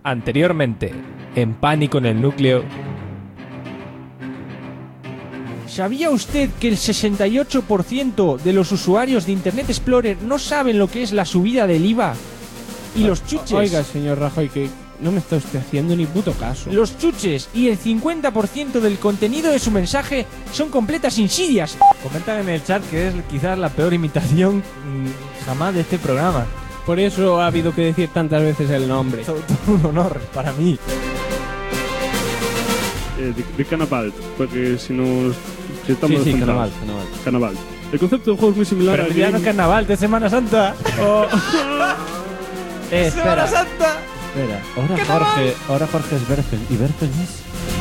Anteriormente, en Pánico en el Núcleo. ¿Sabía usted que el 68% de los usuarios de Internet Explorer no saben lo que es la subida del IVA? Y los chuches... Oiga, señor Rajoy, que no me está usted haciendo ni puto caso. Los chuches y el 50% del contenido de su mensaje son completas insidias. Comentan en el chat que es quizás la peor imitación jamás de este programa. Por eso ha habido que decir tantas veces el nombre. Todo un honor para mí. De Canavalt, porque si estamos Sí, centrados. Canavalt. El concepto del juego es muy similar Pero al ya no es carnaval, de Semana Santa. ¡Semana Santa! Espera, ahora Jorge es Berfen, y Berfen es...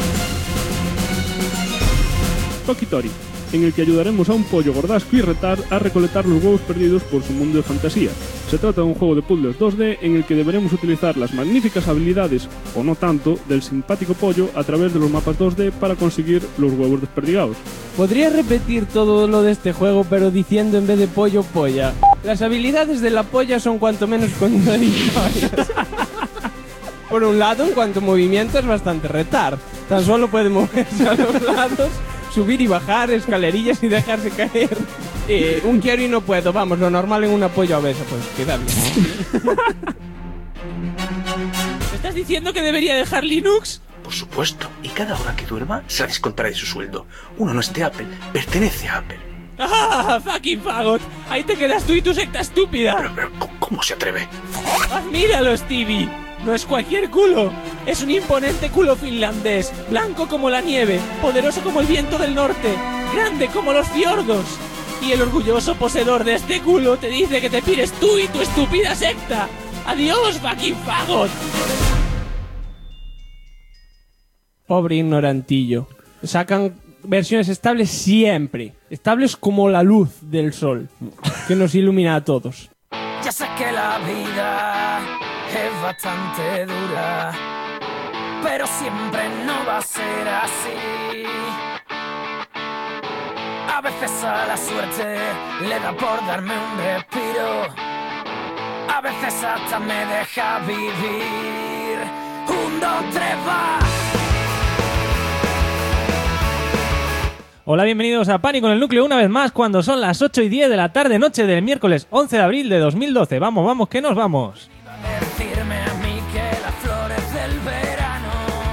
Tokitori, en el que ayudaremos a un pollo gordasco y retar a recolectar los huevos perdidos por su mundo de fantasía. Se trata de un juego de puzzles 2D en el que deberemos utilizar las magníficas habilidades, o no tanto, del simpático pollo a través de los mapas 2D para conseguir los huevos desperdigados. ¿Podría repetir todo lo de este juego, pero diciendo en vez de pollo, polla? Las habilidades de la polla son cuanto menos contradictorias. Por un lado, en cuanto a movimiento es bastante retar. Tan solo puede moverse a los lados, subir y bajar escalerillas y dejarse caer. Un quiero y no puedo, vamos, lo normal en una polla obesa, pues cuidadlo. ¿Me estás diciendo que debería dejar Linux? Por supuesto, y cada hora que duerma se la descontará de su sueldo. Uno no es de Apple, pertenece a Apple. ¡Ah, fucking fagot! Ahí te quedas tú y tu secta estúpida. Pero, ¿cómo se atreve? ¡Admíralo, Stevie! No es cualquier culo, es un imponente culo finlandés, blanco como la nieve, poderoso como el viento del norte, grande como los fiordos. Y el orgulloso poseedor de este culo te dice que te pires tú y tu estúpida secta. ¡Adiós, fucking fagot! Pobre ignorantillo. Sacan versiones estables siempre. Estables como la luz del sol, que nos ilumina a todos. Ya sé que la vida es bastante dura, pero siempre no va a ser así. A veces a la suerte le da por darme un respiro, a veces hasta me deja vivir. 1, 2, 3, va. Hola, bienvenidos a Pánico en el Núcleo una vez más cuando son las 8:10 de la tarde noche del miércoles 11 de abril de 2012. Vamos, que nos vamos. Decirme a mí que las flores del verano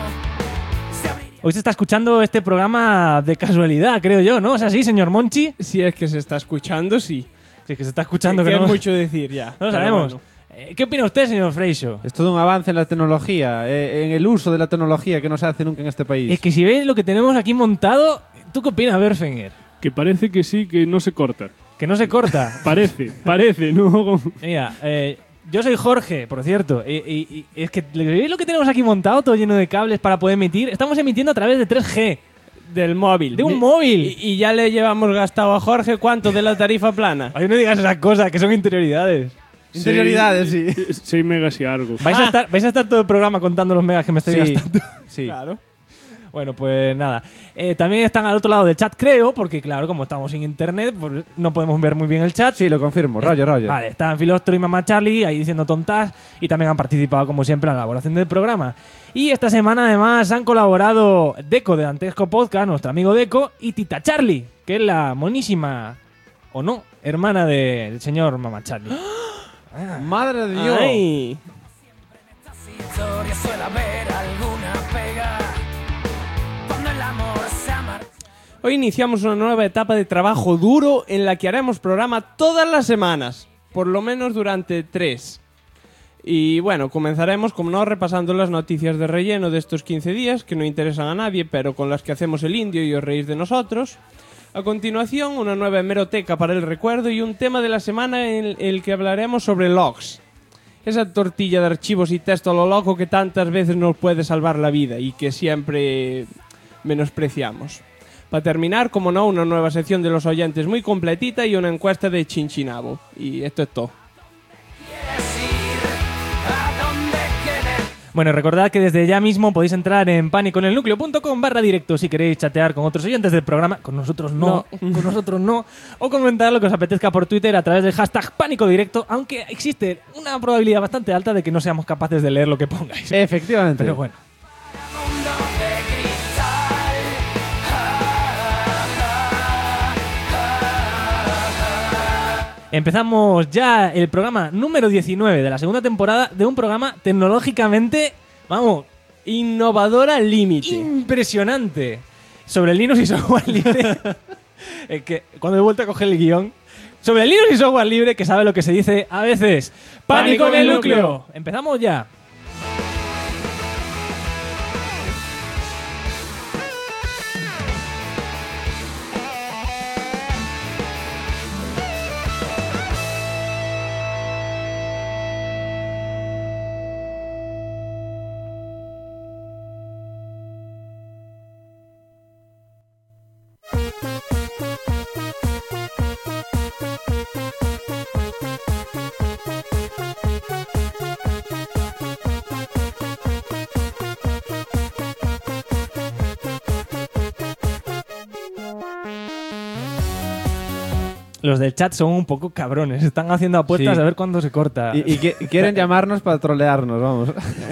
se abrirían. Hoy se está escuchando este programa de casualidad, creo yo, ¿no? ¿Es así, señor Monchi? Si es que se está escuchando, sí. Sí, que se está escuchando, que es no... mucho decir ya. No lo Pero sabemos. bueno. ¿Qué opina usted, señor Freixo? Es todo un avance en la tecnología, en el uso de la tecnología que no se hace nunca en este país. Es que si veis lo que tenemos aquí montado, ¿tú qué opinas, Berfenger? Que parece que sí, que no se corta. Que no se corta. Parece, ¿no? Mira, yo soy Jorge, por cierto, y es que ¿veis lo que tenemos aquí montado? Todo lleno de cables para poder emitir. Estamos emitiendo a través de 3G. Del móvil. De un móvil. Y ya le llevamos gastado a Jorge ¿cuánto de la tarifa plana? Ay, no digas esas cosas, que son interioridades. Interioridades, sí. 6 megas y algo. ¿Vais a estar todo el programa contando los megas que me estáis gastando? Sí. Claro. Bueno, pues nada. También están al otro lado del chat, creo, porque claro, como estamos sin internet, pues no podemos ver muy bien el chat. Sí, lo confirmo. Roger. Vale, están Filostro y Mamá Charlie ahí diciendo tontas y también han participado, como siempre, en la elaboración del programa. Y esta semana, además, han colaborado Deco de Dantesco Podcast, nuestro amigo Deco, y Tita Charlie, que es la monísima, o no, hermana del señor Mamá Charlie. ¡Madre de Dios! Ay. En estas historias suele haber alguna pega cuando el amor se amarga. Hoy iniciamos una nueva etapa de trabajo duro en la que haremos programa todas las semanas, por lo menos durante 3. Y bueno, comenzaremos, como no, repasando las noticias de relleno de estos 15 días, que no interesan a nadie, pero con las que hacemos el indio y os reís de nosotros. A continuación, una nueva hemeroteca para el recuerdo y un tema de la semana en el que hablaremos sobre logs. Esa tortilla de archivos y texto a lo loco que tantas veces nos puede salvar la vida y que siempre menospreciamos. Para terminar, como no, una nueva sección de los oyentes muy completita y una encuesta de Chinchinabo. Y esto es todo. Bueno, recordad que desde ya mismo podéis entrar en paniconelnucleo.com/directo si queréis chatear con otros oyentes del programa. Con nosotros no. Con nosotros no. O comentar lo que os apetezca por Twitter a través del hashtag PánicoDirecto, aunque existe una probabilidad bastante alta de que no seamos capaces de leer lo que pongáis. Efectivamente. Pero bueno. Mundo de cristal. Empezamos ya el programa número 19 de la segunda temporada de un programa tecnológicamente, vamos, Innovador al límite. impresionante. Sobre Linux y software libre. Es que cuando he vuelto a coger el guión. Sobre Linux y software libre, que sabe lo que se dice a veces. ¡Pánico en el núcleo! Empezamos ya. Los del chat son un poco cabrones. Están haciendo apuestas Sí. a ver cuándo se corta. Y quieren llamarnos para trolearnos, vamos.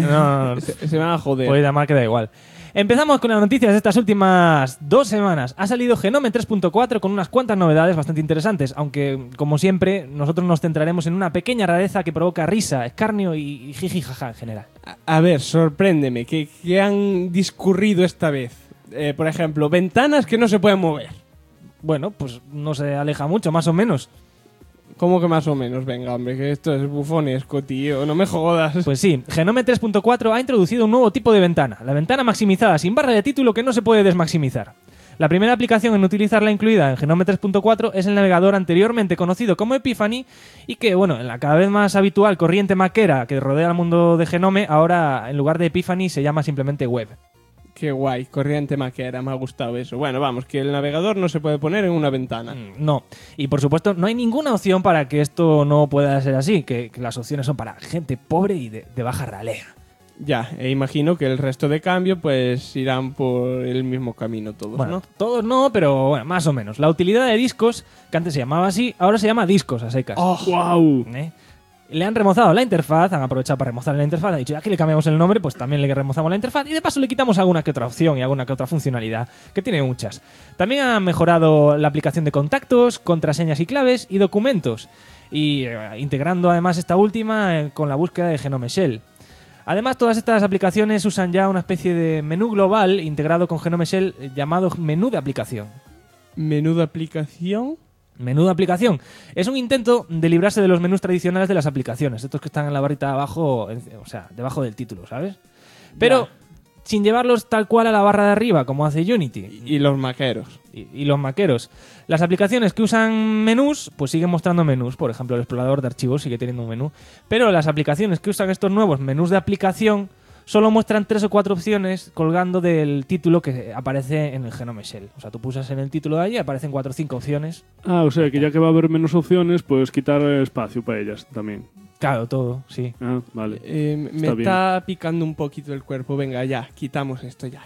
No. Se van a joder. Puede llamar que da igual. Empezamos con las noticias de estas últimas 2 semanas. Ha salido Genome 3.4 con unas cuantas novedades bastante interesantes, aunque, como siempre, nosotros nos centraremos en una pequeña rareza que provoca risa, escarnio y jiji jaja en general. A ver, sorpréndeme. ¿Qué han discurrido esta vez? Por ejemplo, ventanas que no se pueden mover. Bueno, pues no se aleja mucho, más o menos. ¿Cómo que más o menos? Venga, hombre, que esto es bufonesco, tío. No me jodas. Pues sí, Genome 3.4 ha introducido un nuevo tipo de ventana, la ventana maximizada sin barra de título que no se puede desmaximizar. La primera aplicación en utilizarla incluida en Genome 3.4 es el navegador anteriormente conocido como Epiphany y que, bueno, en la cada vez más habitual corriente maquera que rodea el mundo de Genome, ahora en lugar de Epiphany se llama simplemente Web. Qué guay, corriente maquera, me ha gustado eso. Bueno, vamos, que el navegador no se puede poner en una ventana. No. Y por supuesto, no hay ninguna opción para que esto no pueda ser así, que las opciones son para gente pobre y de baja ralea. Ya, e imagino que el resto de cambio pues irán por el mismo camino todos, Bueno, ¿no? todos no, pero bueno, más o menos. La utilidad de discos, que antes se llamaba así, ahora se llama discos a secas. ¡Wow! ¿Eh? Le han remozado la interfaz, han aprovechado para remozar la interfaz, han dicho, ya que le cambiamos el nombre, pues también le remozamos la interfaz y de paso le quitamos alguna que otra opción y alguna que otra funcionalidad, que tiene muchas. También han mejorado la aplicación de contactos, contraseñas y claves y documentos, y integrando además esta última con la búsqueda de Genome Shell. Además, todas estas aplicaciones usan ya una especie de menú global integrado con Genome Shell llamado menú de aplicación. Menú de aplicación. Menú de aplicación. Es un intento de librarse de los menús tradicionales de las aplicaciones, estos que están en la barrita abajo, o sea, debajo del título, ¿sabes? Pero sin llevarlos tal cual a la barra de arriba, como hace Unity. Y los maqueros. Y los maqueros. Las aplicaciones que usan menús, pues siguen mostrando menús. Por ejemplo, el explorador de archivos sigue teniendo un menú. Pero las aplicaciones que usan estos nuevos menús de aplicación solo muestran 3 o 4 opciones colgando del título que aparece en el Genome Shell. O sea, tú pulsas en el título de allí, aparecen 4 o 5 opciones. Ah, o sea que ya que va a haber menos opciones, pues quitar espacio para ellas también. Claro, todo, sí. Ah, vale. Me está picando un poquito el cuerpo. Venga, ya, quitamos esto, ya.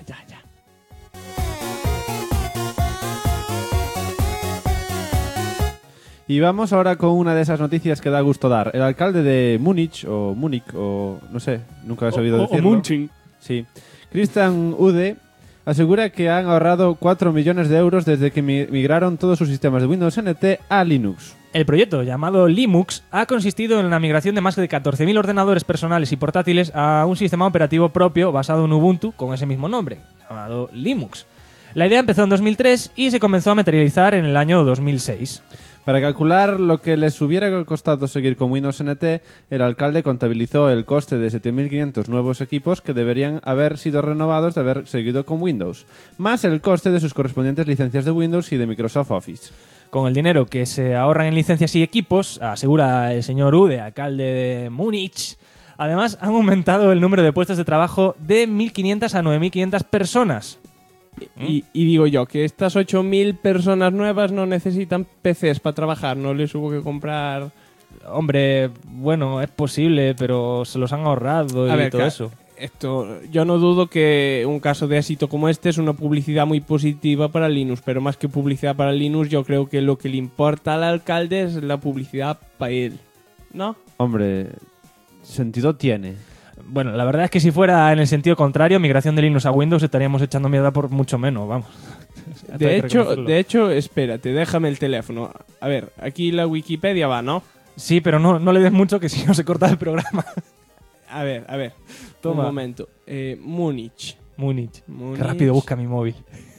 Y vamos ahora con una de esas noticias que da gusto dar. El alcalde de Múnich, o no sé, nunca he sabido O decirlo. Munching. Sí. Christian Ude asegura que han ahorrado 4 millones de euros desde que migraron todos sus sistemas de Windows NT a Linux. El proyecto, llamado Linux, ha consistido en la migración de más de 14.000 ordenadores personales y portátiles a un sistema operativo propio basado en Ubuntu con ese mismo nombre, llamado Linux. La idea empezó en 2003 y se comenzó a materializar en el año 2006. Para calcular lo que les hubiera costado seguir con Windows NT, el alcalde contabilizó el coste de 7.500 nuevos equipos que deberían haber sido renovados de haber seguido con Windows, más el coste de sus correspondientes licencias de Windows y de Microsoft Office. Con el dinero que se ahorran en licencias y equipos, asegura el señor Ude, alcalde de Múnich, además han aumentado el número de puestos de trabajo de 1.500 a 9.500 personas. Y digo yo, que estas 8.000 personas nuevas no necesitan PCs para trabajar, no les hubo que comprar... Hombre, bueno, es posible, pero se los han ahorrado A y ver, todo claro, eso. Yo no dudo que un caso de éxito como este es una publicidad muy positiva para Linux, pero más que publicidad para Linux, yo creo que lo que le importa al alcalde es la publicidad para él, ¿no? Hombre, sentido tiene. Bueno, la verdad es que si fuera en el sentido contrario, migración de Linux a Windows, estaríamos echando mierda por mucho menos, vamos. De hecho, espérate, déjame el teléfono. A ver, aquí la Wikipedia va, ¿no? Sí, pero no le des mucho que si no se corta el programa. A ver. Toma. Un momento. Múnich. Múnich. Qué rápido busca mi móvil.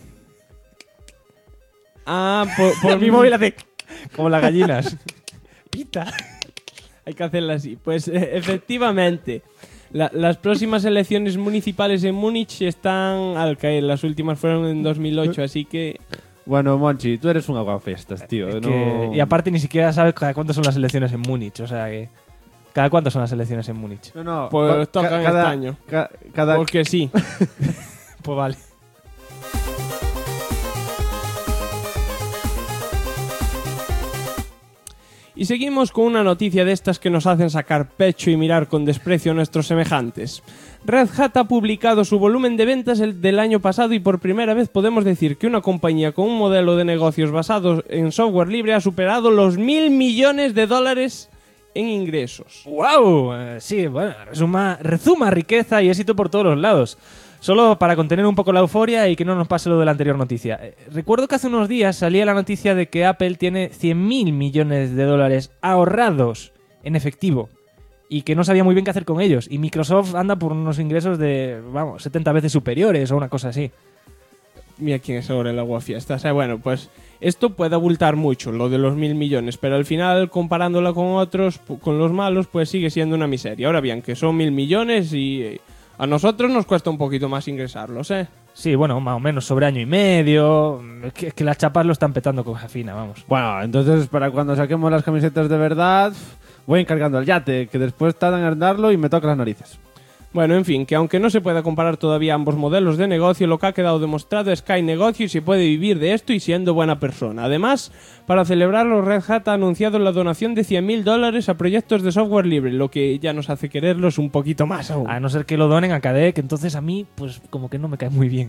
Ah, por Mi móvil hace como las gallinas. Pita. Hay que hacerla así. Pues efectivamente, las próximas elecciones municipales en Múnich están al caer. Las últimas fueron en 2008, así que... Bueno, Monchi, tú eres un aguafiestas, tío. Y aparte ni siquiera sabes cada cuánto son las elecciones en Múnich. O sea que... ¿Cada cuánto son las elecciones en Múnich? No, Pues tocan este año. Porque sí. Pues vale. Y seguimos con una noticia de estas que nos hacen sacar pecho y mirar con desprecio a nuestros semejantes. Red Hat ha publicado su volumen de ventas del año pasado y por primera vez podemos decir que una compañía con un modelo de negocios basado en software libre ha superado los $1.000 millones en ingresos. ¡Wow! Sí, bueno, rezuma riqueza y éxito por todos los lados. Solo para contener un poco la euforia y que no nos pase lo de la anterior noticia. Recuerdo que hace unos días salía la noticia de que Apple tiene $100.000 millones ahorrados en efectivo y que no sabía muy bien qué hacer con ellos. Y Microsoft anda por unos ingresos de, 70 veces superiores o una cosa así. Mira quién es ahora el aguafiestas. Bueno, pues esto puede abultar mucho, lo de los $1.000 millones, pero al final, comparándola con otros, con los malos, pues sigue siendo una miseria. Ahora bien, que son $1.000 millones y... A nosotros nos cuesta un poquito más ingresarlos, ¿eh? Sí, bueno, más o menos sobre año y medio. Es que las chapas lo están petando con fina, vamos. Bueno, entonces para cuando saquemos las camisetas de verdad, voy encargando el yate, que después tardan en darlo y me toca las narices. Bueno, en fin, que aunque no se pueda comparar todavía ambos modelos de negocio, lo que ha quedado demostrado es que hay negocio y se puede vivir de esto y siendo buena persona. Además, para celebrarlo, Red Hat ha anunciado la donación de $100.000 a proyectos de software libre, lo que ya nos hace quererlos un poquito más aún. A no ser que lo donen a KDE, que entonces a mí, pues como que no me cae muy bien.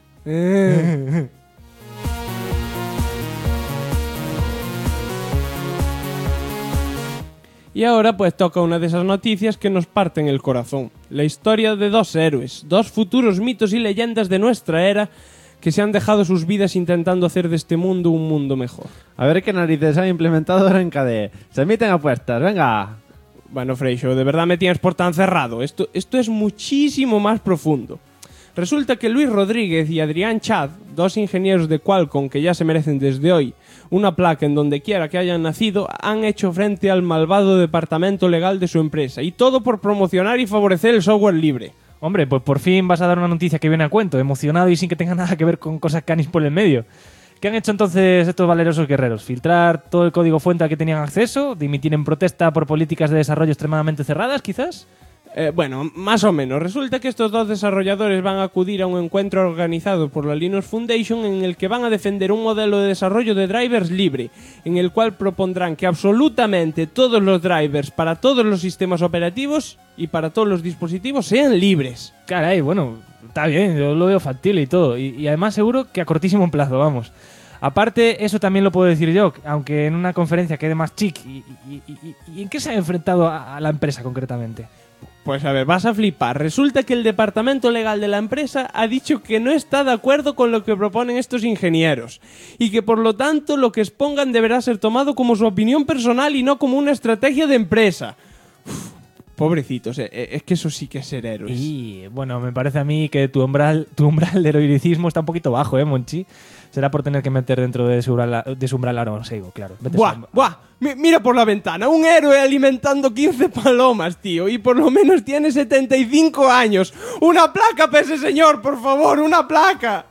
Y ahora pues toca una de esas noticias que nos parten el corazón. La historia de dos héroes, dos futuros mitos y leyendas de nuestra era que se han dejado sus vidas intentando hacer de este mundo un mundo mejor. A ver qué narices han implementado ahora en KDE. Se emiten apuestas, venga. Bueno, Freixo, de verdad me tienes por tan cerrado. Esto es muchísimo más profundo. Resulta que Luis Rodríguez y Adrián Chad, dos ingenieros de Qualcomm que ya se merecen desde hoy una placa en donde quiera que hayan nacido, han hecho frente al malvado departamento legal de su empresa. Y todo por promocionar y favorecer el software libre. Hombre, pues por fin vas a dar una noticia que viene a cuento, emocionado y sin que tenga nada que ver con cosas canis por el medio. ¿Qué han hecho entonces estos valerosos guerreros? ¿Filtrar todo el código fuente al que tenían acceso? ¿Dimitir en protesta por políticas de desarrollo extremadamente cerradas, quizás? Bueno, más o menos. Resulta que estos dos desarrolladores van a acudir a un encuentro organizado por la Linux Foundation en el que van a defender un modelo de desarrollo de drivers libre, en el cual propondrán que absolutamente todos los drivers para todos los sistemas operativos y para todos los dispositivos sean libres. Caray, bueno, está bien, yo lo veo factible y todo. Y además seguro que a cortísimo plazo, vamos. Aparte, eso también lo puedo decir yo, aunque en una conferencia quede más chic. ¿Y en qué se ha enfrentado a la empresa concretamente? Pues a ver, vas a flipar. Resulta que el departamento legal de la empresa ha dicho que no está de acuerdo con lo que proponen estos ingenieros y que por lo tanto lo que expongan deberá ser tomado como su opinión personal y no como una estrategia de empresa. Uf, pobrecitos, es que eso sí que es ser héroes. Y bueno, me parece a mí que tu umbral de heroicismo está un poquito bajo, Monchi. Será por tener que meter dentro de su umbral ahora un seigo, claro. ¡Buah! Mira por la ventana, un héroe alimentando 15 palomas, tío, y por lo menos tiene 75 años. ¡Una placa para ese señor, por favor! ¡Una placa!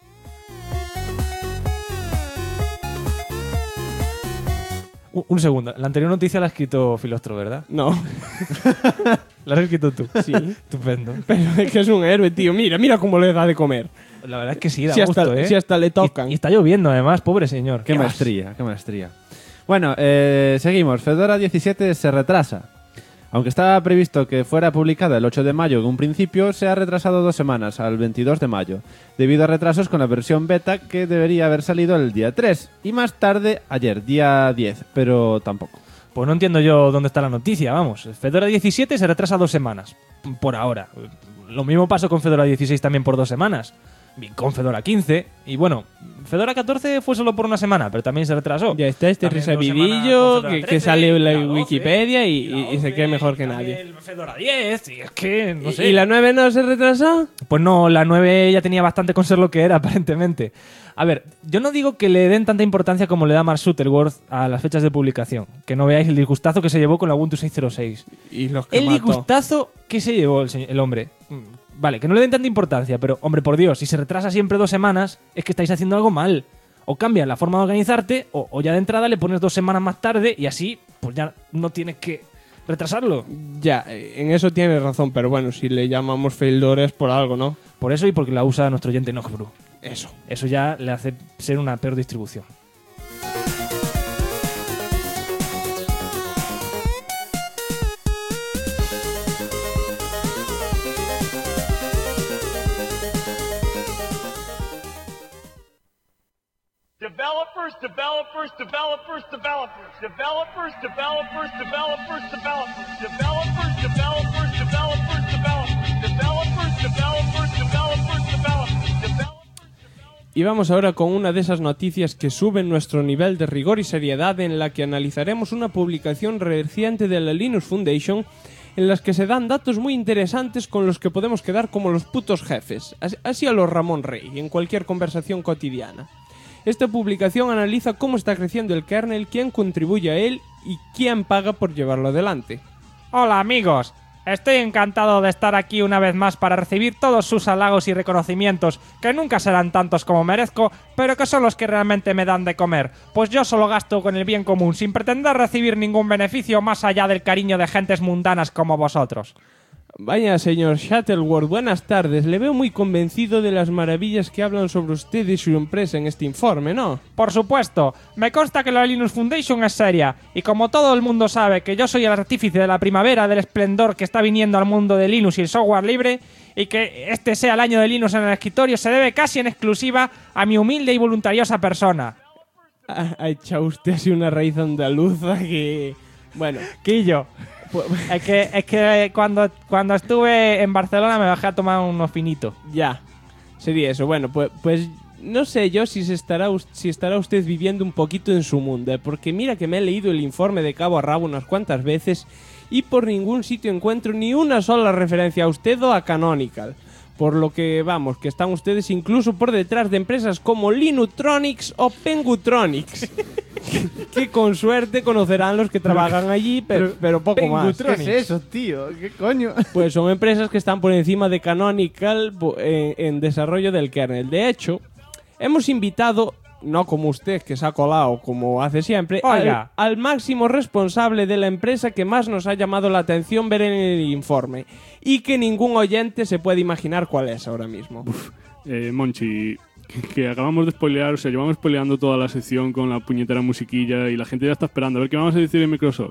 Un segundo, la anterior noticia la ha escrito Filostro, ¿verdad? No. La has escrito tú. Sí. Estupendo. Pero es que es un héroe, tío. Mira cómo le da de comer. La verdad es que sí, da si gusto, hasta, si hasta le tocan. Y está lloviendo, además, pobre señor. Qué maestría, qué maestría. Bueno, seguimos. Fedora 17 se retrasa. Aunque estaba previsto que fuera publicada el 8 de mayo en un principio, se ha retrasado 2 semanas, al 22 de mayo, debido a retrasos con la versión beta que debería haber salido el día 3 y más tarde ayer, día 10, pero tampoco. Pues no entiendo yo dónde está la noticia, vamos. Fedora 17 se retrasa 2 semanas, por ahora. Lo mismo pasó con Fedora 16 también por 2 semanas. Y con Fedora 15. Y bueno, Fedora 14 fue solo por 1 semana, pero también se retrasó. Ya está este También 2 resabidillo semanas con Fedora que 13, sale en la 12, Wikipedia y la se 11, cree mejor que también nadie. el Fedora 10, y es que, no sé. ¿Y la 9 no se retrasó? Pues no, la 9 ya tenía bastante con ser lo que era, aparentemente. A ver, yo no digo que le den tanta importancia como le da Mark Shuttleworth a las fechas de publicación. Que no veáis el disgustazo que se llevó con la Ubuntu 6.06. Y los que El mató. disgustazo que se llevó el hombre. Vale, que no le den tanta importancia, pero, hombre, por Dios, si se retrasa siempre 2 semanas, es que estáis haciendo algo mal. O cambias la forma de organizarte, o ya de entrada le pones 2 semanas más tarde y así, pues ya no tienes que retrasarlo. Ya, en eso tienes razón, pero bueno, si le llamamos failure es por algo, ¿no? Por eso y porque la usa nuestro oyente Nojbru. Eso. Eso ya le hace ser una peor distribución. Developers, developers, developers, developers, developers, developers, developers, developers, developers, developers, developers, developers, developers, developers, developers. Y vamos ahora con una de esas noticias que suben nuestro nivel de rigor y seriedad, en la que analizaremos una publicación reciente de la Linux Foundation en las que se dan datos muy interesantes con los que podemos quedar como los putos jefes, así a los Ramón Rey, en cualquier conversación cotidiana. Esta publicación analiza cómo está creciendo el kernel, quién contribuye a él y quién paga por llevarlo adelante. Hola amigos, estoy encantado de estar aquí una vez más para recibir todos sus halagos y reconocimientos, que nunca serán tantos como merezco, pero que son los que realmente me dan de comer, pues yo solo gasto con el bien común, sin pretender recibir ningún beneficio más allá del cariño de gentes mundanas como vosotros. Vaya, señor Shuttleworth, buenas tardes. Le veo muy convencido de las maravillas que hablan sobre usted y su empresa en este informe, ¿no? Por supuesto, me consta que la Linux Foundation es seria, y como todo el mundo sabe que yo soy el artífice de la primavera del esplendor que está viniendo al mundo de Linux y el software libre, y que este sea el año de Linux en el escritorio, se debe casi en exclusiva a mi humilde y voluntariosa persona. Ha echado usted así una raíz andaluza que... Bueno, Quillo. Es que cuando estuve en Barcelona me bajé a tomar unos finitos. ya. Sería eso. Bueno, pues no sé yo si estará usted viviendo un poquito en su mundo, porque mira que me he leído el informe de cabo a rabo unas cuantas veces y por ningún sitio encuentro ni una sola referencia a usted o a Canonical. Por lo que, vamos, que están ustedes incluso por detrás de empresas como Linutronics o Pengutronics. que con suerte conocerán los que trabajan allí, pero poco más. ¿Qué es eso, tío? ¿Qué coño? Pues son empresas que están por encima de Canonical en desarrollo del kernel. De hecho, hemos invitado, no como usted que se ha colado como hace siempre, al máximo responsable de la empresa que más nos ha llamado la atención ver en el informe y que ningún oyente se puede imaginar cuál es ahora mismo. Monchi, que acabamos de spoilear, o sea, llevamos spoileando toda la sección con la puñetera musiquilla y la gente ya está esperando a ver qué vamos a decir en Microsoft.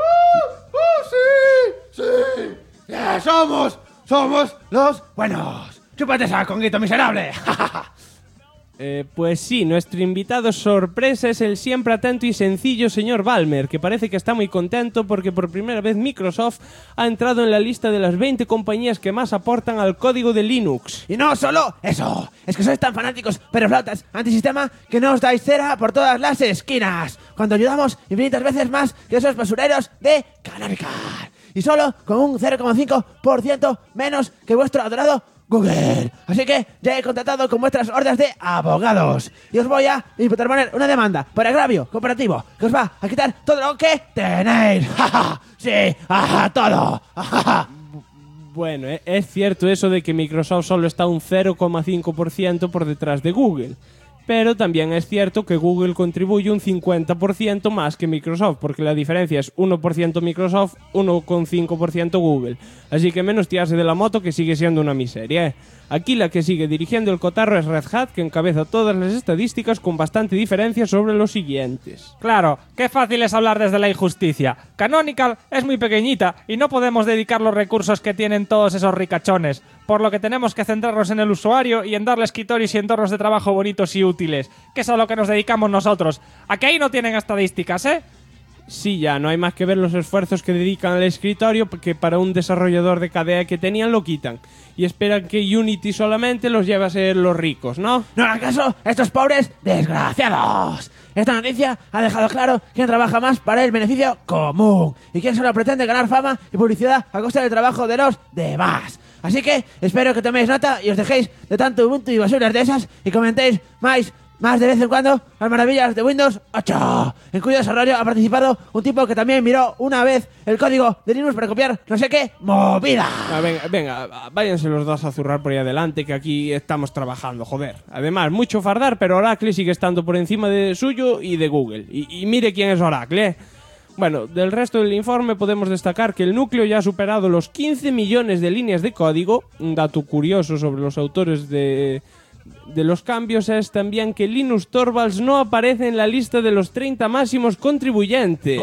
¡Sí! ¡Somos los buenos! ¡Chúpate esa, conguito miserable! Pues sí, nuestro invitado sorpresa es el siempre atento y sencillo señor Ballmer, que parece que está muy contento porque por primera vez Microsoft ha entrado en la lista de las 20 compañías que más aportan al código de Linux. Y no solo eso, es que sois tan fanáticos, pero flautas, antisistema, que no os dais cera por todas las esquinas, cuando ayudamos infinitas veces más que esos basureros de Canonical. Y solo con un 0,5% menos que vuestro adorado Google. Así que ya he contratado con vuestras hordas de abogados y os voy a interponer una demanda por agravio comparativo que os va a quitar todo lo que tenéis. Sí, todo. Bueno, es cierto eso de que Microsoft solo está un 0,5% por detrás de Google. Pero también es cierto que Google contribuye un 50% más que Microsoft, porque la diferencia es 1% Microsoft, 1,5% Google. Así que menos tirarse de la moto, que sigue siendo una miseria, ¿eh? Aquí la que sigue dirigiendo el cotarro es Red Hat, que encabeza todas las estadísticas con bastante diferencia sobre los siguientes. Claro, qué fácil es hablar desde la injusticia. Canonical es muy pequeñita y no podemos dedicar los recursos que tienen todos esos ricachones, por lo que tenemos que centrarnos en el usuario y en darle escritorios y entornos de trabajo bonitos y útiles, que es a lo que nos dedicamos nosotros. ¿A que ahí no tienen estadísticas, eh? Sí, ya, no hay más que ver los esfuerzos que dedican al escritorio, que para un desarrollador de KDE que tenían lo quitan. Y esperan que Unity solamente los lleve a ser los ricos, ¿no? No hagan caso a estos pobres desgraciados. Esta noticia ha dejado claro quién trabaja más para el beneficio común y quién solo pretende ganar fama y publicidad a costa del trabajo de los demás. Así que espero que toméis nota y os dejéis de tanto Ubuntu y basuras de esas y comentéis más de vez en cuando las maravillas de Windows 8, en cuyo desarrollo ha participado un tipo que también miró una vez el código de Linux para copiar no sé qué movida. Venga, váyanse los dos a zurrar por ahí adelante, que aquí estamos trabajando, joder. Además, mucho fardar, pero Oracle sigue estando por encima de suyo y de Google. Y mire quién es Oracle, ¿eh? Bueno, del resto del informe podemos destacar que el núcleo ya ha superado los 15 millones de líneas de código. Un dato curioso sobre los autores de los cambios es también que Linus Torvalds no aparece en la lista de los 30 máximos contribuyentes.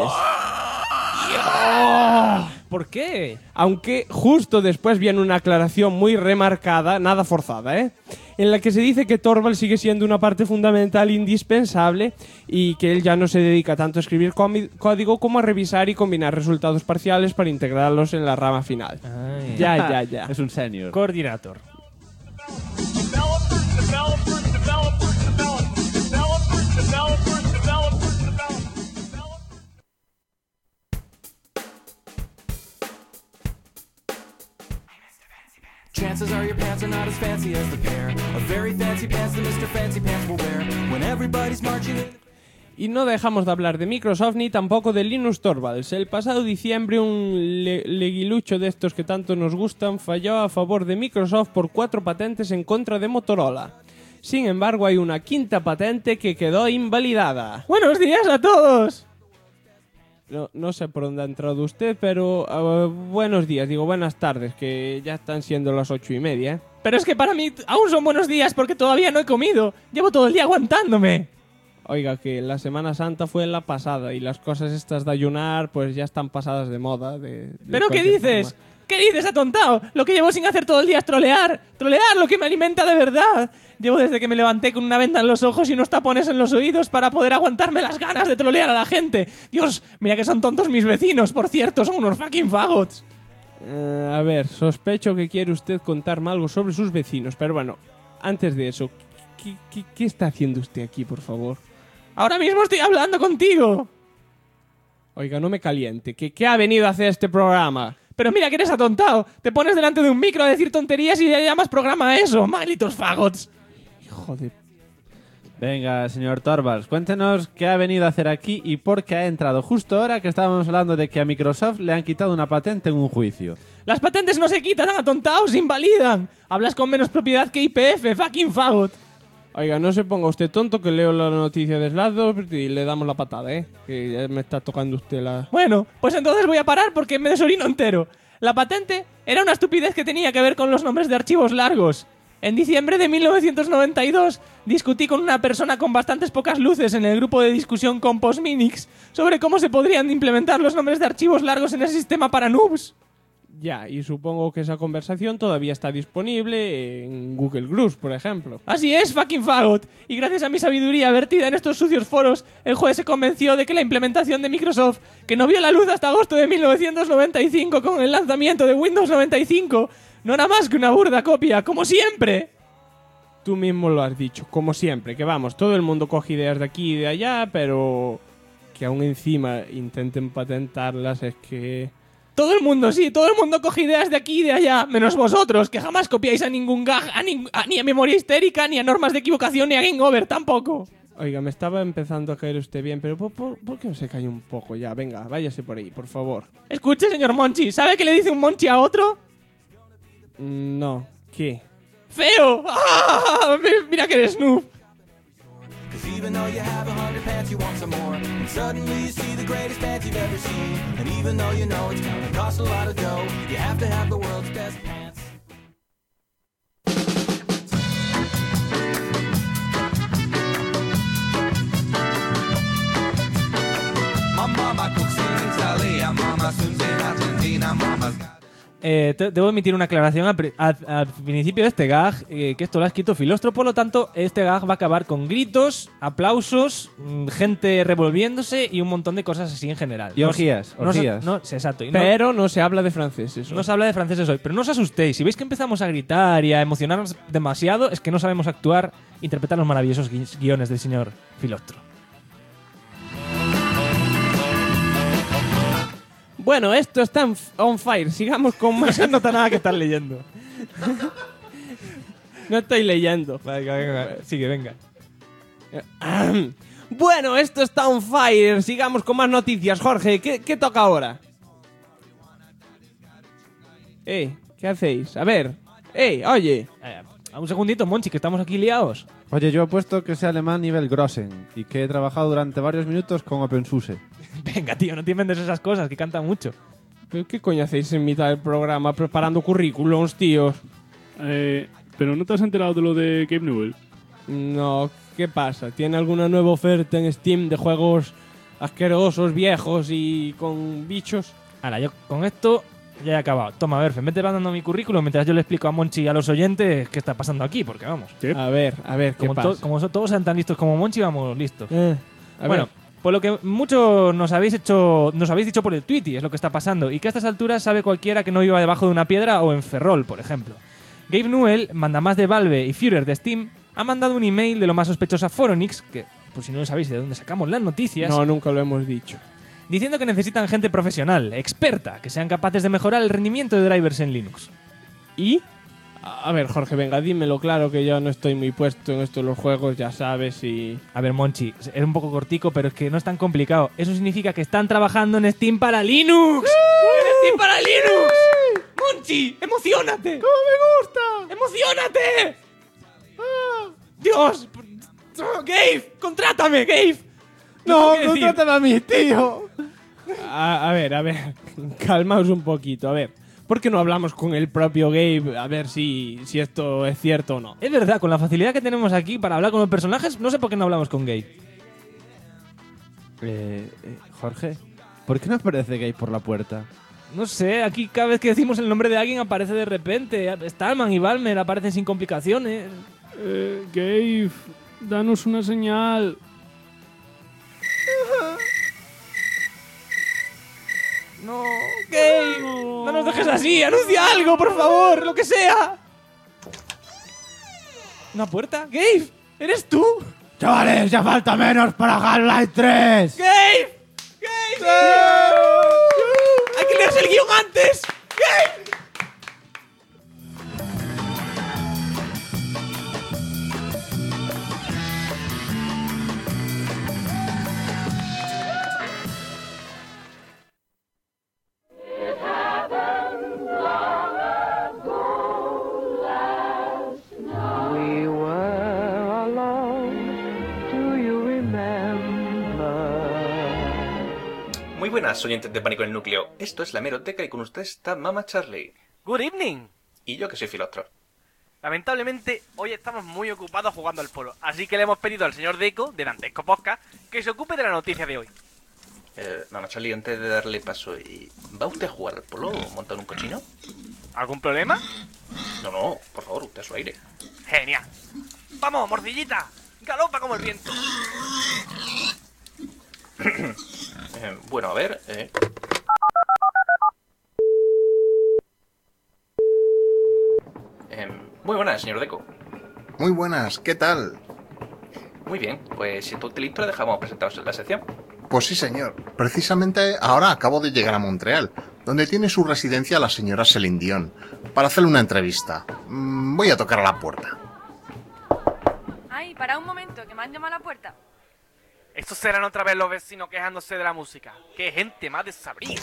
¿Por qué? Aunque justo después viene una aclaración muy remarcada, nada forzada, en la que se dice que Torvalds sigue siendo una parte fundamental indispensable y que él ya no se dedica tanto a escribir código como a revisar y combinar resultados parciales para integrarlos en la rama final. Ay. Ya. Es un senior. Coordinator. Chances are your pants are not as fancy as the pair of very fancy pants that Mr. Fancy Pants will wear when everybody's marching in. Y no dejamos de hablar de Microsoft ni tampoco de Linus Torvalds. El pasado diciembre un leguilucho de estos que tanto nos gustan falló a favor de Microsoft por 4 patentes en contra de Motorola. Sin embargo, hay una quinta patente que quedó invalidada. ¡Buenos días a todos! No sé por dónde ha entrado usted, pero buenos días, digo buenas tardes, que ya están siendo las 8:30, ¿eh? Pero es que para mí aún son buenos días porque todavía no he comido. Llevo todo el día aguantándome. Oiga, que la Semana Santa fue la pasada y las cosas estas de ayunar pues ya están pasadas de moda. ¿Pero qué dices? Forma. ¿Qué dices, atontado? Lo que llevo sin hacer todo el día es trolear. Trolear, lo que me alimenta de verdad. Llevo desde que me levanté con una venda en los ojos y unos tapones en los oídos para poder aguantarme las ganas de trolear a la gente. Dios, mira que son tontos mis vecinos, por cierto, son unos fucking fagots. A ver, sospecho que quiere usted contarme algo sobre sus vecinos, pero bueno, antes de eso, ¿qué está haciendo usted aquí, por favor? Ahora mismo estoy hablando contigo. Oiga, no me caliente, ¿qué ha venido a hacer este programa? Pero mira que eres atontado. Te pones delante de un micro a decir tonterías y le llamas programa a eso. Malditos fagots. Hijo de... Venga, señor Torvalds, cuéntenos qué ha venido a hacer aquí y por qué ha entrado justo ahora que estábamos hablando de que a Microsoft le han quitado una patente en un juicio. Las patentes no se quitan, atontado, se invalidan. Hablas con menos propiedad que IPF, fucking fagot. Oiga, no se ponga usted tonto, que leo la noticia de Slashdot y le damos la patada, que ya me está tocando usted la... Bueno, pues entonces voy a parar porque me desorino entero. La patente era una estupidez que tenía que ver con los nombres de archivos largos. En diciembre de 1992 discutí con una persona con bastantes pocas luces en el grupo de discusión Compos Minix sobre cómo se podrían implementar los nombres de archivos largos en el sistema para noobs. Ya, y supongo que esa conversación todavía está disponible en Google Groups, por ejemplo. Así es, fucking fagot. Y gracias a mi sabiduría vertida en estos sucios foros, el juez se convenció de que la implementación de Microsoft, que no vio la luz hasta agosto de 1995 con el lanzamiento de Windows 95, no era más que una burda copia, como siempre. Tú mismo lo has dicho, como siempre, que vamos, todo el mundo coge ideas de aquí y de allá, pero que aún encima intenten patentarlas es que... Todo el mundo, sí, todo el mundo coge ideas de aquí y de allá, menos vosotros, que jamás copiáis a ningún gag, ni a memoria histérica, ni a normas de equivocación, ni a Game Over tampoco. Oiga, me estaba empezando a caer usted bien, pero ¿por qué no se cae un poco ya? Venga, váyase por ahí, por favor. Escuche, señor Monchi, ¿sabe qué le dice un Monchi a otro? No, ¿qué? ¡Feo! ¡Ah! Mira que eres noob. even though you have 100 pants, you want some more. And suddenly you see the greatest pants you've ever seen. And even though you know it's gonna cost a lot of dough, you have to have the world's best pants. My mama cooks in Italy, mama swims in Argentina, mama's got... Debo emitir una aclaración al principio de este gag, que esto lo ha escrito Filostro, por lo tanto, este gag va a acabar con gritos, aplausos, gente revolviéndose y un montón de cosas así en general. Y orgías. Exacto. Y Pero no se habla de franceses. no se habla de franceses hoy. Pero no os asustéis, si veis que empezamos a gritar y a emocionarnos demasiado, es que no sabemos actuar, interpretar los maravillosos guiones del señor Filostro. Bueno, esto está on fire. Sigamos con más. No se nota nada que estás leyendo. No estoy leyendo. Venga. Sigue, venga. Bueno, esto está on fire. Sigamos con más noticias. Jorge, ¿qué toca ahora? ¿Qué hacéis? A ver. Oye. Un segundito, Monchi, que estamos aquí liados. Oye, yo he puesto que sea alemán nivel Grossen y que he trabajado durante varios minutos con OpenSUSE. Venga, tío, no te inventes esas cosas, que canta mucho. ¿Pero qué coño hacéis en mitad del programa preparando currículums, tíos? ¿Pero no te has enterado de lo de Gabe Newell? No, ¿qué pasa? ¿Tiene alguna nueva oferta en Steam de juegos asquerosos, viejos y con bichos? Ahora, yo con esto ya he acabado. Toma, a ver, vete mandando mi currículum mientras yo le explico a Monchi y a los oyentes qué está pasando aquí, porque vamos. ¿Qué? A ver, ¿qué pasa? Como todos sean tan listos como Monchi, vamos listos. A Bueno, ver. por lo que muchos nos habéis dicho por el Twitter, es lo que está pasando, y que a estas alturas sabe cualquiera que no viva debajo de una piedra o en Ferrol, por ejemplo. Gabe Newell, mandamás de Valve y Führer de Steam, ha mandado un email de lo más sospechoso a Foronix, que, pues si no sabéis de dónde sacamos las noticias, No, nunca lo hemos dicho. diciendo que necesitan gente profesional, experta, que sean capaces de mejorar el rendimiento de drivers en Linux. ¿Y? A ver, Jorge, venga, dímelo claro, que yo no estoy muy puesto en esto de los juegos, ya sabes, y... A ver, Monchi, es un poco cortico, pero es que no es tan complicado. Eso significa que están trabajando en Steam para Linux. ¡En Steam para Linux! ¡Monchi, emocionate! ¡Cómo me gusta! ¡Emocionate! ¡Dios! ¡Gabe! ¡Contrátame, Gabe! No, ¿Qué decir? contrátame a mí, tío. A ver, calmaos un poquito, a ver. ¿Por qué no hablamos con el propio Gabe a ver si esto es cierto o no? Es verdad, con la facilidad que tenemos aquí para hablar con los personajes, no sé por qué no hablamos con Gabe. Jorge, ¿por qué no aparece Gabe por la puerta? No sé, aquí cada vez que decimos el nombre de alguien aparece de repente. Stallman y Balmer aparecen sin complicaciones. Gabe, danos una señal. No, Gabe, no nos dejes así, anuncia algo, por favor, lo que sea. ¿Una puerta? Gabe, ¿eres tú? Chavales, ya falta menos para Half-Life 3. ¡Gabe! ¡Gabe! ¡Hay que leerse el guión antes! ¡Gabe! Muy buenas, oyentes de Pánico en el Núcleo. Esto es la Hemeroteca y con ustedes está Mama Charlie. Good evening. Y yo que soy Filostro. Lamentablemente, hoy estamos muy ocupados jugando al polo, así que le hemos pedido al señor Deco, de Dantesco Podcast, que se ocupe de la noticia de hoy. Mama Charlie, antes de darle paso, ¿va usted a jugar al polo o montar un cochino? ¿Algún problema? No, por favor, usted a su aire. Genial. ¡Vamos, morcillita! ¡Galopa como el viento! Bueno, a ver... Muy buenas, señor Deco. Muy buenas, ¿qué tal? Muy bien, pues si todo está listo, le dejamos presentaros en la sección. Pues sí, señor. Precisamente ahora acabo de llegar a Montreal, donde tiene su residencia la señora Celine Dion, para hacerle una entrevista. Voy a tocar a la puerta. Ay, para un momento, que me han llamado a la puerta. Estos serán otra vez los vecinos quejándose de la música. ¡Qué gente más desabrida!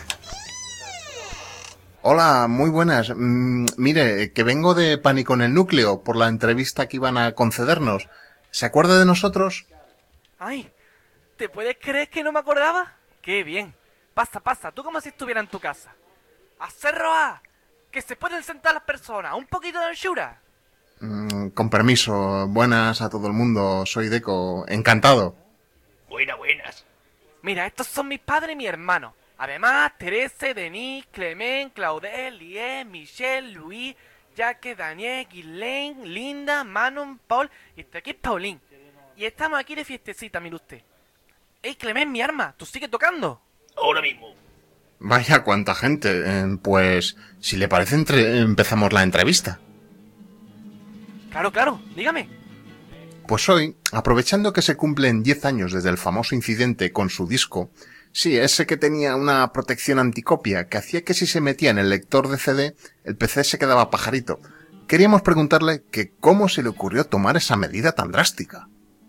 Hola, muy buenas. Mire, que vengo de Pánico en el Núcleo por la entrevista que iban a concedernos. ¿Se acuerda de nosotros? Ay, ¿te puedes creer que no me acordaba? ¡Qué bien! Pasa, tú como si estuviera en tu casa. ¡Hacerlo! ¡Que se pueden sentar las personas! ¡Un poquito de anchura! Con permiso, buenas a todo el mundo, soy Deco, encantado. Buenas. Mira, estos son mis padres y mi hermano. Además, Terese, Denis, Clement, Claudel, Lié, Michelle, Luis, Jacques, Daniel, Ghislaine, Linda, Manon, Paul y este aquí es Pauline. Y estamos aquí de fiestecita, mire usted. ¡Ey, Clement, mi arma! ¿Tú sigues tocando? Ahora mismo. Vaya, cuánta gente. Pues, si le parece, empezamos la entrevista. Claro, dígame. Pues hoy, aprovechando que se cumplen 10 años desde el famoso incidente con su disco, sí, ese que tenía una protección anticopia que hacía que si se metía en el lector de CD, el PC se quedaba pajarito. Queríamos preguntarle que cómo se le ocurrió tomar esa medida tan drástica.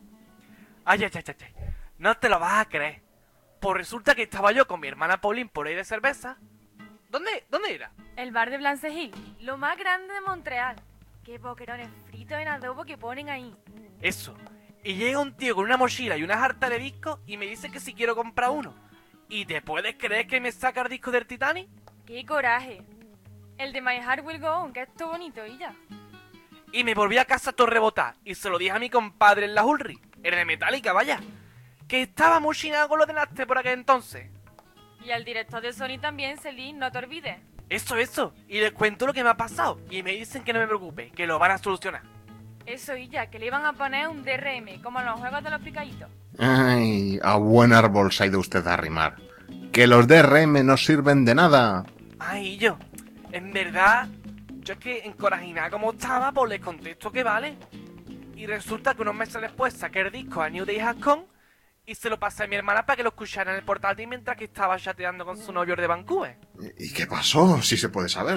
Ay. No te lo vas a creer. Pues resulta que estaba yo con mi hermana Pauline por ahí de cerveza. ¿Dónde era? El bar de Blancegil, lo más grande de Montreal. Qué boquerones fritos en adobo que ponen ahí. Eso. Y llega un tío con una mochila y una jarta de discos y me dice que si quiero comprar uno. ¿Y te puedes creer que me saca el disco del Titanic? ¡Qué coraje! El de My Heart Will Go On, que es todo bonito y ya. Y me volví a casa todo rebotado y se lo dije a mi compadre en la Ulri, el de Metallica, vaya. Que estaba muy chinado con lo de Naste por aquel entonces. Y al director de Sony también, Celine, no te olvides. Eso. Y les cuento lo que me ha pasado y me dicen que no me preocupe, que lo van a solucionar. Eso y ya, que le iban a poner un DRM, como en los juegos de los picaditos. Ay, a buen árbol se ha ido usted a arrimar. Que los DRM no sirven de nada. Ay, yo. En verdad, yo es que encorajinada como estaba, pues les contesto que vale. Y resulta que unos meses después saqué el disco a New Day Has Come y se lo pasé a mi hermana para que lo escuchara en el portátil mientras que estaba chateando con su novio de Vancouver. ¿Y qué pasó? Si se puede saber.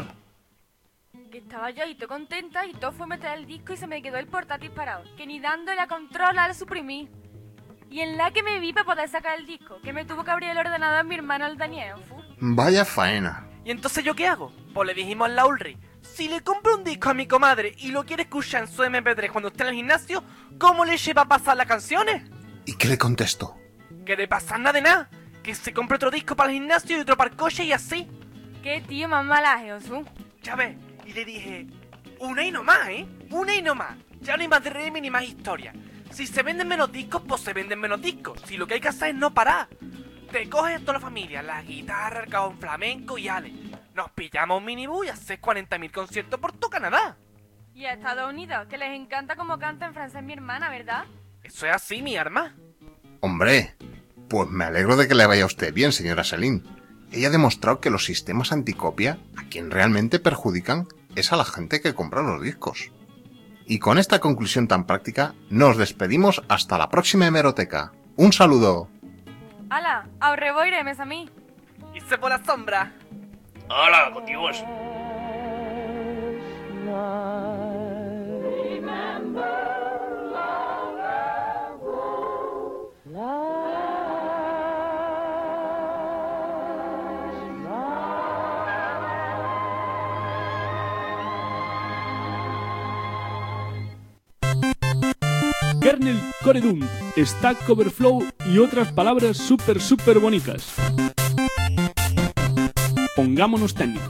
Que estaba yo ahí todo contenta y todo fue meter el disco y se me quedó el portátil parado. Que ni dándole a control al suprimir. Y en la que me vi para poder sacar el disco, que me tuvo que abrir el ordenador mi hermano el Daniel. Vaya faena. ¿Y entonces yo qué hago? Pues le dijimos a la Ulri, si le compro un disco a mi comadre y lo quiere escuchar en su MP3 cuando esté en el gimnasio, ¿cómo le lleva a pasar las canciones? ¿Y qué le contestó? Que de pasar nada de nada, que se compre otro disco para el gimnasio y otro para el coche y así. Qué tío más malaje, Osu. Ya ves, y le dije, una y no más, una y no más, ya no hay más DRM ni más historia. Si se venden menos discos, pues se venden menos discos, si lo que hay que hacer es no parar. Te coges toda la familia, la guitarra, el cajón flamenco y ale. Nos pillamos un minibús y haces 40.000 conciertos por todo Canadá. Y a Estados Unidos, que les encanta cómo canta en francés mi hermana, ¿verdad? Eso es así, mi arma. Hombre, pues me alegro de que le vaya a usted bien, señora Celine. Ella ha demostrado que los sistemas anticopia a quien realmente perjudican es a la gente que compra los discos. Y con esta conclusión tan práctica, nos despedimos hasta la próxima hemeroteca. ¡Un saludo! ¡Hala! ¡Au revoir, mes amis! ¡Y se por la sombra! ¡Hala, contigo! Kernel Core Dune, Stack Overflow y otras palabras súper bonitas. Pongámonos técnicos.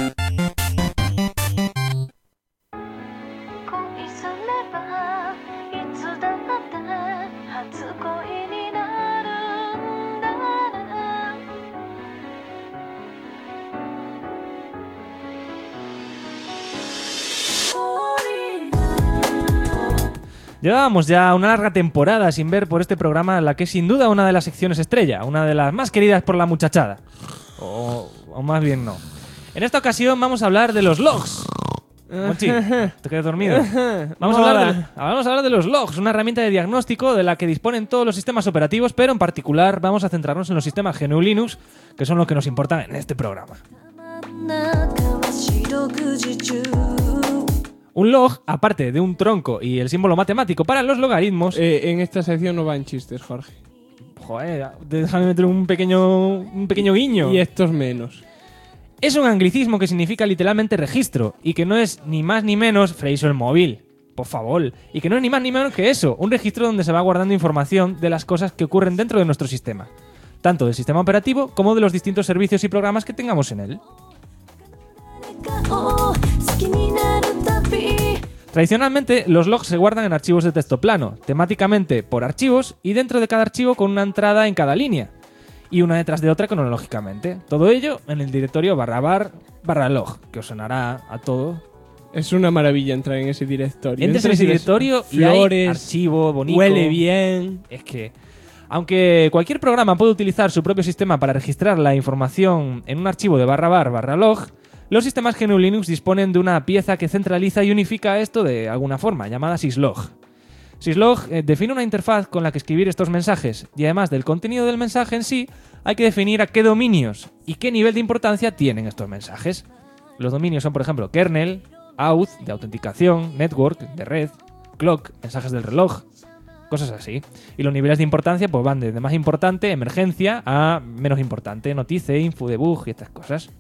Llevábamos ya una larga temporada sin ver por este programa la que es sin duda una de las secciones estrella, una de las más queridas por la muchachada. O más bien no. En esta ocasión vamos a hablar de los logs. Monchi, te quedas dormido. Vamos a hablar de los logs, una herramienta de diagnóstico de la que disponen todos los sistemas operativos, pero en particular vamos a centrarnos en los sistemas GNU Linux, que son los que nos importan en este programa. Un log, aparte de un tronco y el símbolo matemático para los logaritmos... en esta sección no van chistes, Jorge. Joder, déjame meter un pequeño guiño. Y estos menos. Es un anglicismo que significa literalmente registro y que no es ni más ni menos Fraser móvil. por favor. Y que no es ni más ni menos que eso, un registro donde se va guardando información de las cosas que ocurren dentro de nuestro sistema, tanto del sistema operativo como de los distintos servicios y programas que tengamos en él. Tradicionalmente, los logs se guardan en archivos de texto plano, temáticamente por archivos y dentro de cada archivo con una entrada en cada línea y una detrás de otra cronológicamente. Todo ello en el directorio /var/log, que os sonará a todo. Es una maravilla entrar en ese directorio. Entras en ese directorio y hay archivo bonito. Huele bien. Es que, aunque cualquier programa puede utilizar su propio sistema para registrar la información en un archivo de /var/log, los sistemas GNU Linux disponen de una pieza que centraliza y unifica esto de alguna forma, llamada syslog. Syslog define una interfaz con la que escribir estos mensajes, y además del contenido del mensaje en sí, hay que definir a qué dominios y qué nivel de importancia tienen estos mensajes. Los dominios son, por ejemplo, kernel, auth, de autenticación, network, de red, clock, mensajes del reloj, cosas así. Y los niveles de importancia pues van desde más importante, emergencia, a menos importante, notice, info, debug y estas cosas.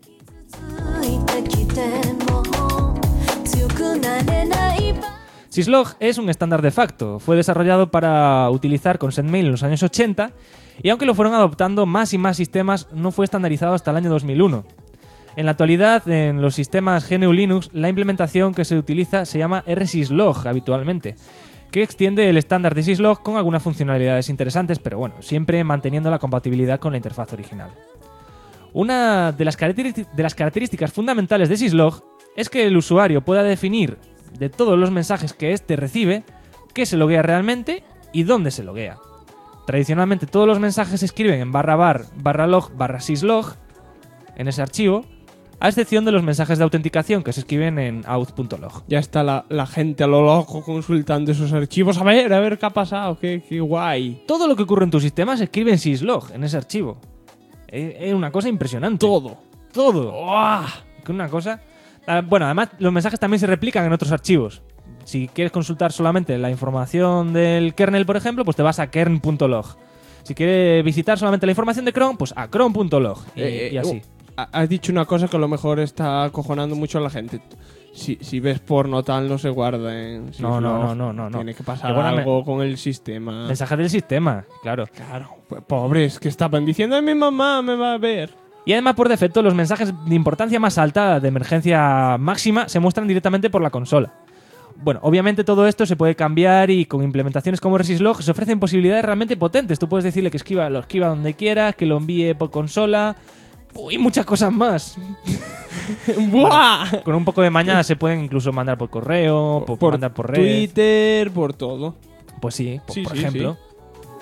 Syslog es un estándar de facto, fue desarrollado para utilizar con Sendmail en los años 80 y aunque lo fueron adoptando más y más sistemas, no fue estandarizado hasta el año 2001. En la actualidad, en los sistemas GNU Linux, la implementación que se utiliza se llama rsyslog habitualmente, que extiende el estándar de Syslog con algunas funcionalidades interesantes, pero bueno, siempre manteniendo la compatibilidad con la interfaz original. Una de las características fundamentales de Syslog es que el usuario pueda definir de todos los mensajes que éste recibe qué se loguea realmente y dónde se loguea. Tradicionalmente todos los mensajes se escriben en /var/log/syslog en ese archivo, a excepción de los mensajes de autenticación que se escriben en auth.log. Ya está la gente a lo loco consultando esos archivos. A ver qué ha pasado, qué guay. Todo lo que ocurre en tu sistema se escribe en syslog, en ese archivo. Es una cosa impresionante. Todo. ¡Uah! Que una cosa... Bueno, además los mensajes también se replican en otros archivos. Si quieres consultar solamente la información del kernel, por ejemplo, pues te vas a kern.log. Si quieres visitar solamente la información de Chrome, pues a chrome.log. Y así. Has dicho una cosa que a lo mejor está acojonando mucho a la gente. Si ves porno tal, no se guarda en... No. Tiene que pasar algo con el sistema. Mensajes del sistema, claro. Pobres, que estaban diciendo, mi mamá me va a ver. Y además, por defecto, los mensajes de importancia más alta, de emergencia máxima, se muestran directamente por la consola. Bueno, obviamente todo esto se puede cambiar y con implementaciones como rsyslog se ofrecen posibilidades realmente potentes. Tú puedes decirle que lo escriba donde quieras, que lo envíe por consola... y muchas cosas más. ¡Buah! Bueno, con un poco de maña se pueden incluso mandar por correo, mandar por red. Twitter, por todo. Pues sí, por ejemplo. Sí.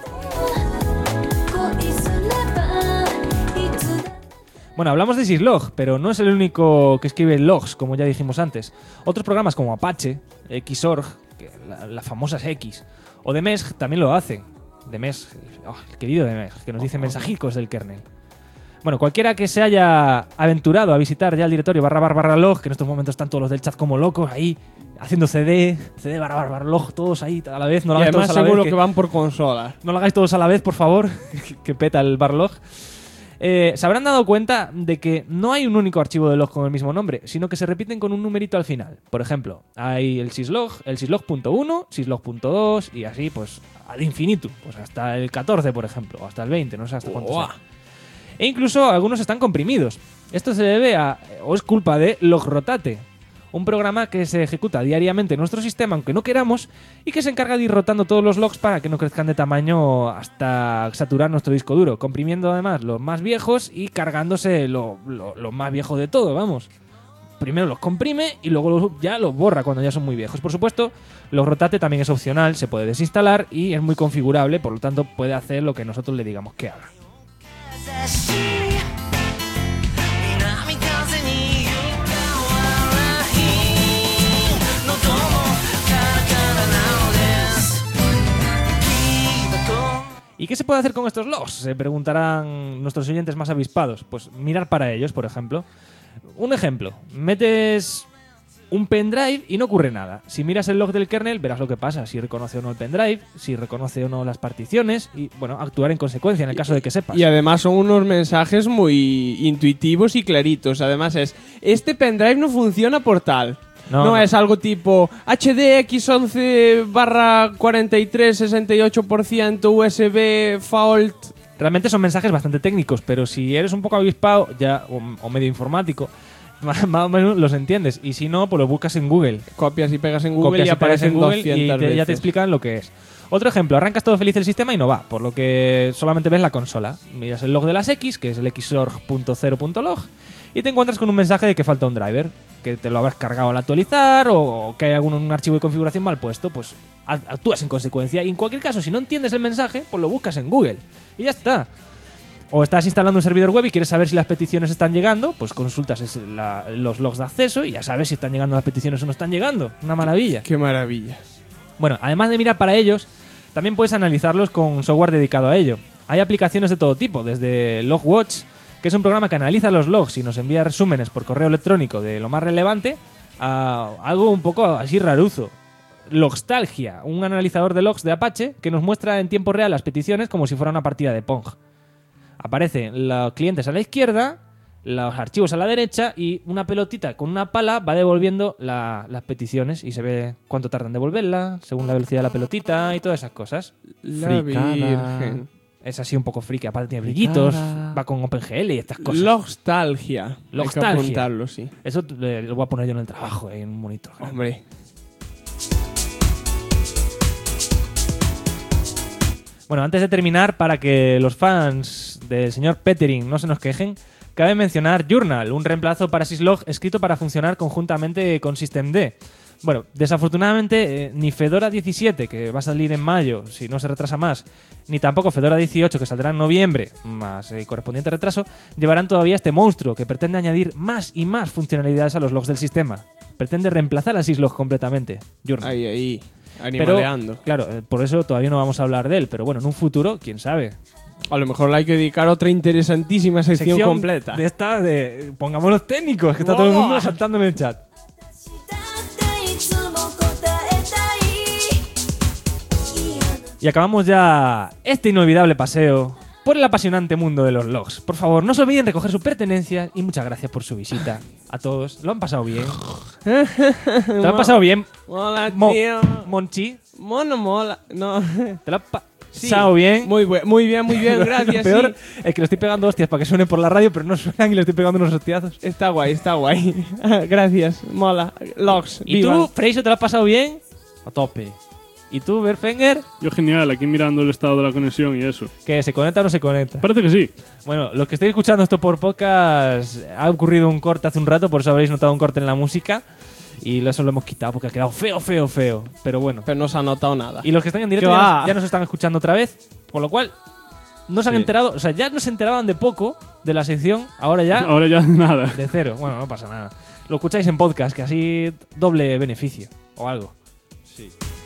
Bueno, hablamos de syslog, pero no es el único que escribe logs, como ya dijimos antes. Otros programas como Apache, Xorg, la famosa X, o Demesg también lo hacen. Demesg, el querido Demesg, que nos dice mensajicos del kernel. Bueno, cualquiera que se haya aventurado a visitar ya el directorio /var/log, que en estos momentos están todos los del chat como locos ahí, haciendo CD /var/log, todos ahí a la vez. No lo hagáis además todos a la seguro vez, que van por consola. No lo hagáis todos a la vez, por favor, que peta el /var/log. Se habrán dado cuenta de que no hay un único archivo de log con el mismo nombre, sino que se repiten con un numerito al final. Por ejemplo, hay el syslog, el syslog.1, syslog.2 y así pues ad infinitum, pues hasta el 14, por ejemplo, o hasta el 20, no sé hasta cuánto sea. E incluso algunos están comprimidos. Esto se debe o es culpa de Logrotate, un programa que se ejecuta diariamente en nuestro sistema, aunque no queramos, y que se encarga de ir rotando todos los logs para que no crezcan de tamaño hasta saturar nuestro disco duro, comprimiendo además los más viejos y cargándose lo más viejo de todo, vamos. Primero los comprime y luego ya los borra cuando ya son muy viejos. Por supuesto, Logrotate también es opcional, se puede desinstalar y es muy configurable, por lo tanto puede hacer lo que nosotros le digamos que haga. ¿Y qué se puede hacer con estos logs? Se preguntarán nuestros oyentes más avispados. Pues mirar para ellos, por ejemplo. Un ejemplo, metes un pendrive y no ocurre nada. Si miras el log del kernel, verás lo que pasa, si reconoce o no el pendrive, si reconoce o no las particiones y, bueno, actuar en consecuencia en el caso de que sepas. Y además son unos mensajes muy intuitivos y claritos. Además es, este pendrive no funciona por tal. No es algo tipo HDX11/43 68% USB fault. Realmente son mensajes bastante técnicos, pero si eres un poco avispado ya o medio informático, más o menos los entiendes. Y si no, pues los buscas en Google. Copias y pegas en Google Copias y aparecen en Google 200 y ya veces. te explican lo que es. Otro ejemplo, arrancas todo feliz el sistema y no va, por lo que solamente ves la consola. Miras el log de las X, que es el xorg.0.log, y te encuentras con un mensaje de que falta un driver, que te lo habrás cargado al actualizar o que hay un archivo de configuración mal puesto, pues actúas en consecuencia. Y en cualquier caso, si no entiendes el mensaje, pues lo buscas en Google y ya está. O estás instalando un servidor web y quieres saber si las peticiones están llegando, pues consultas los logs de acceso y ya sabes si están llegando las peticiones o no están llegando. Una maravilla. ¡Qué maravilla! Bueno, además de mirar para ellos, también puedes analizarlos con software dedicado a ello. Hay aplicaciones de todo tipo, desde Logwatch, que es un programa que analiza los logs y nos envía resúmenes por correo electrónico de lo más relevante, a algo un poco así raruzo. Logstalgia, un analizador de logs de Apache que nos muestra en tiempo real las peticiones como si fuera una partida de Pong. Aparecen los clientes a la izquierda, los archivos a la derecha y una pelotita con una pala va devolviendo las peticiones y se ve cuánto tardan en devolverla, según la velocidad de la pelotita y todas esas cosas. La Virgen. Es así un poco friki, aparte tiene brillitos, va con OpenGL y estas cosas. Logstalgia. Hay que apuntarlo, sí. Eso lo voy a poner yo en el trabajo, en un monitor. Hombre. Bueno, antes de terminar, para que los fans del señor Petering no se nos quejen, cabe mencionar Journal, un reemplazo para Syslog escrito para funcionar conjuntamente con Systemd. Bueno, desafortunadamente ni Fedora 17, que va a salir en mayo, si no se retrasa más, ni tampoco Fedora 18, que saldrá en noviembre, más el correspondiente retraso, llevarán todavía este monstruo que pretende añadir más y más funcionalidades a los logs del sistema. Pretende reemplazar a Syslog completamente. Journal. Ahí. Pero, Animaleando. claro, por eso todavía no vamos a hablar de él, pero bueno, en un futuro, quién sabe. A lo mejor le hay que dedicar otra interesantísima sección completa. De esta de pongamos los técnicos, que está todo el mundo saltando en el chat. Y acabamos ya este inolvidable paseo por el apasionante mundo de los logs. Por favor, no se olviden recoger sus pertenencias y muchas gracias por su visita a todos. ¿Lo han pasado bien? ¿Te lo han pasado bien? Mola, tío. Monchi. Mola. No. ¿Te lo has pasado bien? Muy bien, gracias. Lo peor sí. es que le estoy pegando hostias para que suene por la radio, pero no suenan y le estoy pegando unos hostiazos. Está guay. Gracias, mola. Logs, ¿Y viva. tú, Freixo, te lo has pasado bien? A tope. ¿Y tú, Berfenger? Yo genial, aquí mirando el estado de la conexión y eso. ¿Que se conecta o no se conecta? Parece que sí. Bueno, los que estáis escuchando esto por podcast, ha ocurrido un corte hace un rato, por eso habréis notado un corte en la música. Y eso lo hemos quitado porque ha quedado feo. Pero bueno. Pero no se ha notado nada. Y los que están en directo ya nos están escuchando otra vez, por lo cual no se han enterado, o sea, ya no se enteraban de poco de la sección, ahora ya nada. De cero. Bueno, no pasa nada. Lo escucháis en podcast, que así doble beneficio o algo. Sí.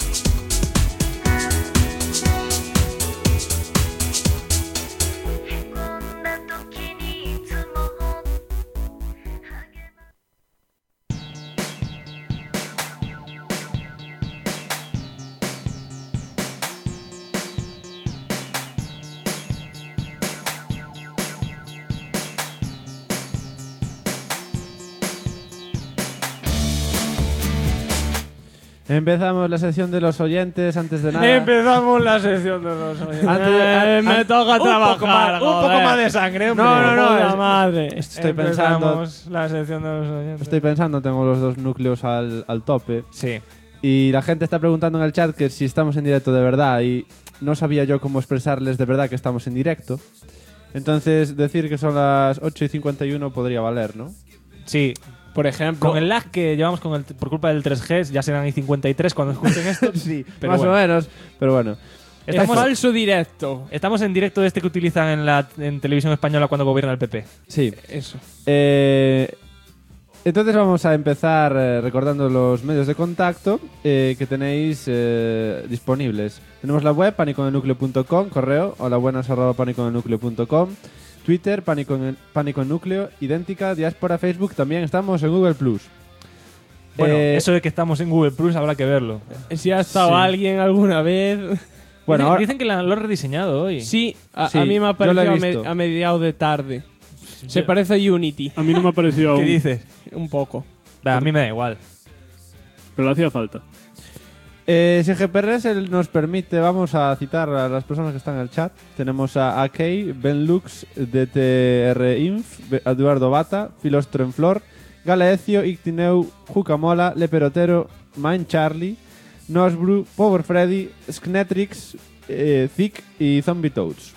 Empezamos la sección de los oyentes antes de nada. Empezamos la sección de los oyentes. Me toca trabajar. Un poco más de sangre, hombre. No, madre. Estoy pensando. La sección de los oyentes. Estoy pensando, tengo los dos núcleos al tope. Sí. Y la gente está preguntando en el chat que si estamos en directo de verdad. Y no sabía yo cómo expresarles de verdad que estamos en directo. Entonces, decir que son las 8:51 podría valer, ¿no? Sí. Por ejemplo, con el lag que llevamos por culpa del 3G, ya serán 53 cuando escuchen esto. Sí, pero más o menos. Pero bueno. Estamos falso directo. Estamos en directo de este que utilizan en televisión española cuando gobierna el PP. Sí. Eso. Entonces vamos a empezar recordando los medios de contacto que tenéis disponibles. Tenemos la web paniconelnucleo.com, correo holabuenas@paniconelnucleo.com, Twitter Pánico en Núcleo, idéntica, Diáspora, Facebook, también estamos en Google+. Bueno, eso de que estamos en Google Plus habrá que verlo. Si ha estado alguien alguna vez. Bueno, dicen que lo han rediseñado hoy. Sí, a mí me ha parecido a mediados de tarde. Se parece a Unity. A mí no me ha parecido aún. ¿Qué dices? Un poco. A mí me da igual. Pero le hacía falta. Si GPRS nos permite, vamos a citar a las personas que están en el chat. Tenemos a AK, Benlux, DTR Inf, Eduardo Bata, Filostro en Flor, Galecio, Ictineu, Jucamola, Leperotero, Mind Charlie, Nosbru, Power Freddy, Sknetrix, Thick y Zombie Toads.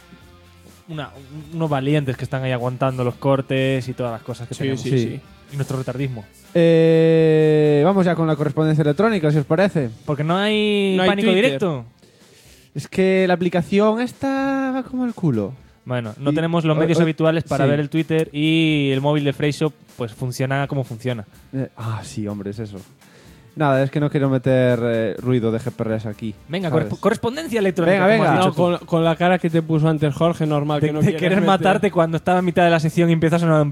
Unos valientes que están ahí aguantando los cortes y todas las cosas que tenemos. Sí. Y nuestro retardismo. Vamos ya con la correspondencia electrónica, si os parece. Porque no hay pánico Twitter. directo. Es que la aplicación esta va como el culo. Bueno, no tenemos los medios habituales para ver el Twitter y el móvil de Freyshop pues funciona como funciona. Sí, hombre, es eso. Nada, es que no quiero meter ruido de GPRS aquí. Venga, ¿sabes? correspondencia electrónica. como has dicho No, tú. con la cara que te puso antes Jorge, normal que de no querer quieras meter. matarte cuando estaba en mitad de la sección y empieza a sonar un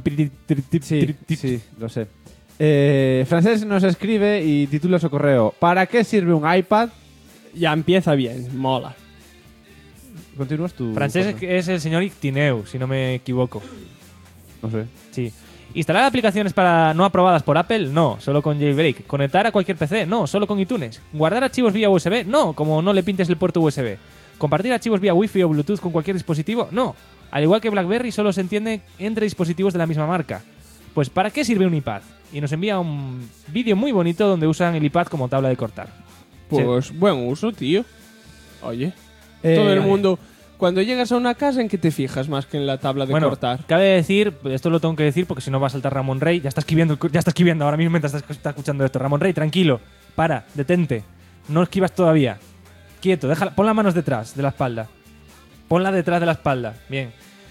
Sí, lo sé. Francés nos escribe y titula su correo: ¿para qué sirve un iPad? Ya empieza bien, mola. ¿Continúas tú? Francés Jorge? es el señor Ictineu, si no me equivoco. No sé. Sí. ¿Instalar aplicaciones para no aprobadas por Apple? No, solo con jailbreak. ¿Conectar a cualquier PC? No, solo con iTunes. ¿Guardar archivos vía USB? No, como no le pintes el puerto USB. ¿Compartir archivos vía Wi-Fi o Bluetooth con cualquier dispositivo? No. Al igual que BlackBerry, solo se entiende entre dispositivos de la misma marca. Pues ¿para qué sirve un iPad? Y nos envía un vídeo muy bonito donde usan el iPad como tabla de cortar. Pues buen uso, tío. Oye, todo el mundo... Cuando llegas a una casa, ¿en qué te fijas más que en la tabla de cortar? Cabe decir, esto lo tengo que decir porque si no va a saltar Ramón Rey. Ya está escribiendo ahora mismo mientras está escuchando esto. Ramón Rey, tranquilo, para, detente. No esquivas todavía. Quieto, pon las manos detrás de la espalda. Ponla detrás de la espalda. Bien.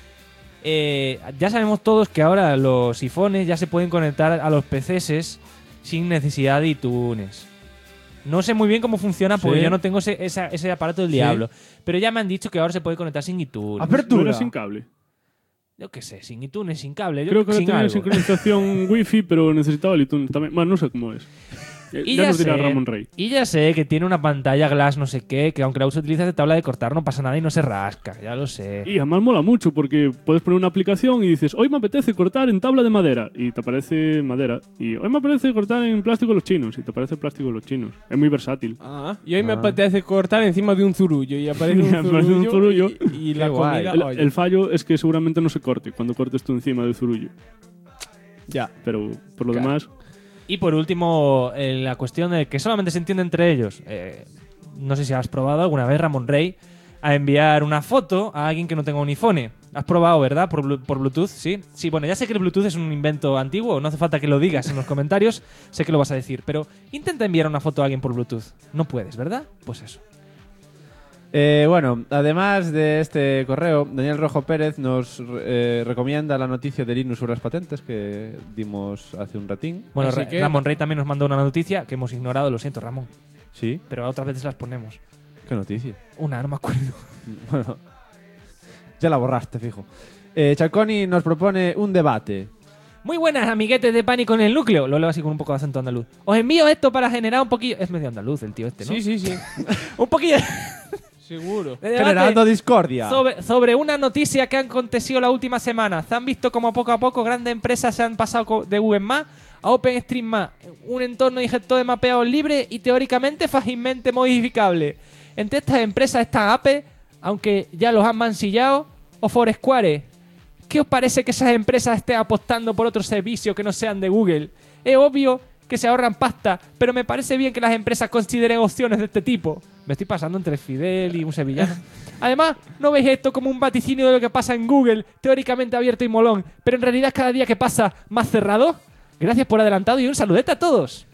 Ya sabemos todos que ahora los iPhones ya se pueden conectar a los PCs sin necesidad de iTunes. No sé muy bien cómo funciona porque yo no tengo ese aparato del diablo. Pero ya me han dicho que ahora se puede conectar sin iTunes. ¿Apertura? ¿No era sin cable? Yo qué sé, sin iTunes, sin cable. Creo que sin tenía algo. sincronización Wi-Fi, pero necesitaba el iTunes también. Bueno, no sé cómo es. Y ya nos dirá Ramón Rey. Y ya sé que tiene una pantalla glass no sé qué, que aunque la utilizas de tabla de cortar no pasa nada y no se rasca, ya lo sé. Y además mola mucho porque puedes poner una aplicación y dices, hoy me apetece cortar en tabla de madera, y te aparece madera. Y hoy me apetece cortar en plástico los chinos, y te aparece plástico los chinos. Es muy versátil. Y hoy me apetece cortar encima de un zurullo, y aparece un zurullo, y la comida... El fallo es que seguramente no se corte cuando cortes tú encima del zurullo. Ya. Pero por lo demás... Y por último, la cuestión de que solamente se entiende entre ellos. No sé si has probado alguna vez, Ramón Rey, a enviar una foto a alguien que no tenga un iPhone. Has probado, ¿verdad? Por Bluetooth, ¿sí? Sí, bueno, ya sé que el Bluetooth es un invento antiguo, no hace falta que lo digas en los comentarios, sé que lo vas a decir, pero intenta enviar una foto a alguien por Bluetooth. No puedes, ¿verdad? Pues eso. Bueno, además de este correo, Daniel Rojo Pérez nos recomienda la noticia de Linux sobre las patentes que dimos hace un ratín. Bueno, Ramón Rey también nos mandó una noticia que hemos ignorado, lo siento, Ramón. Sí. Pero otras veces las ponemos. ¿Qué noticia? Una, no me acuerdo. Bueno, ya la borraste, fijo. Chaconi nos propone un debate. Muy buenas, amiguetes de Pánico en el Núcleo. Lo leo así con un poco de acento andaluz. Os envío esto para generar un poquillo... Es medio andaluz el tío este, ¿no? Sí. Un poquillo... Seguro. Generando discordia. Sobre una noticia que ha acontecido la última semana. Se han visto como poco a poco grandes empresas se han pasado de Google Maps a OpenStreetMap, un entorno de gestor de mapeado libre y teóricamente fácilmente modificable. Entre estas empresas están Apple, aunque ya los han mancillado, o Foursquare. ¿Qué os parece que esas empresas estén apostando por otros servicios que no sean de Google? Es obvio que se ahorran pasta, pero me parece bien que las empresas consideren opciones de este tipo. Me estoy pasando entre Fidel y un sevillano. Además, ¿no veis esto como un vaticinio de lo que pasa en Google, teóricamente abierto y molón, pero en realidad cada día que pasa más cerrado? Gracias por adelantado y un saludete a todos.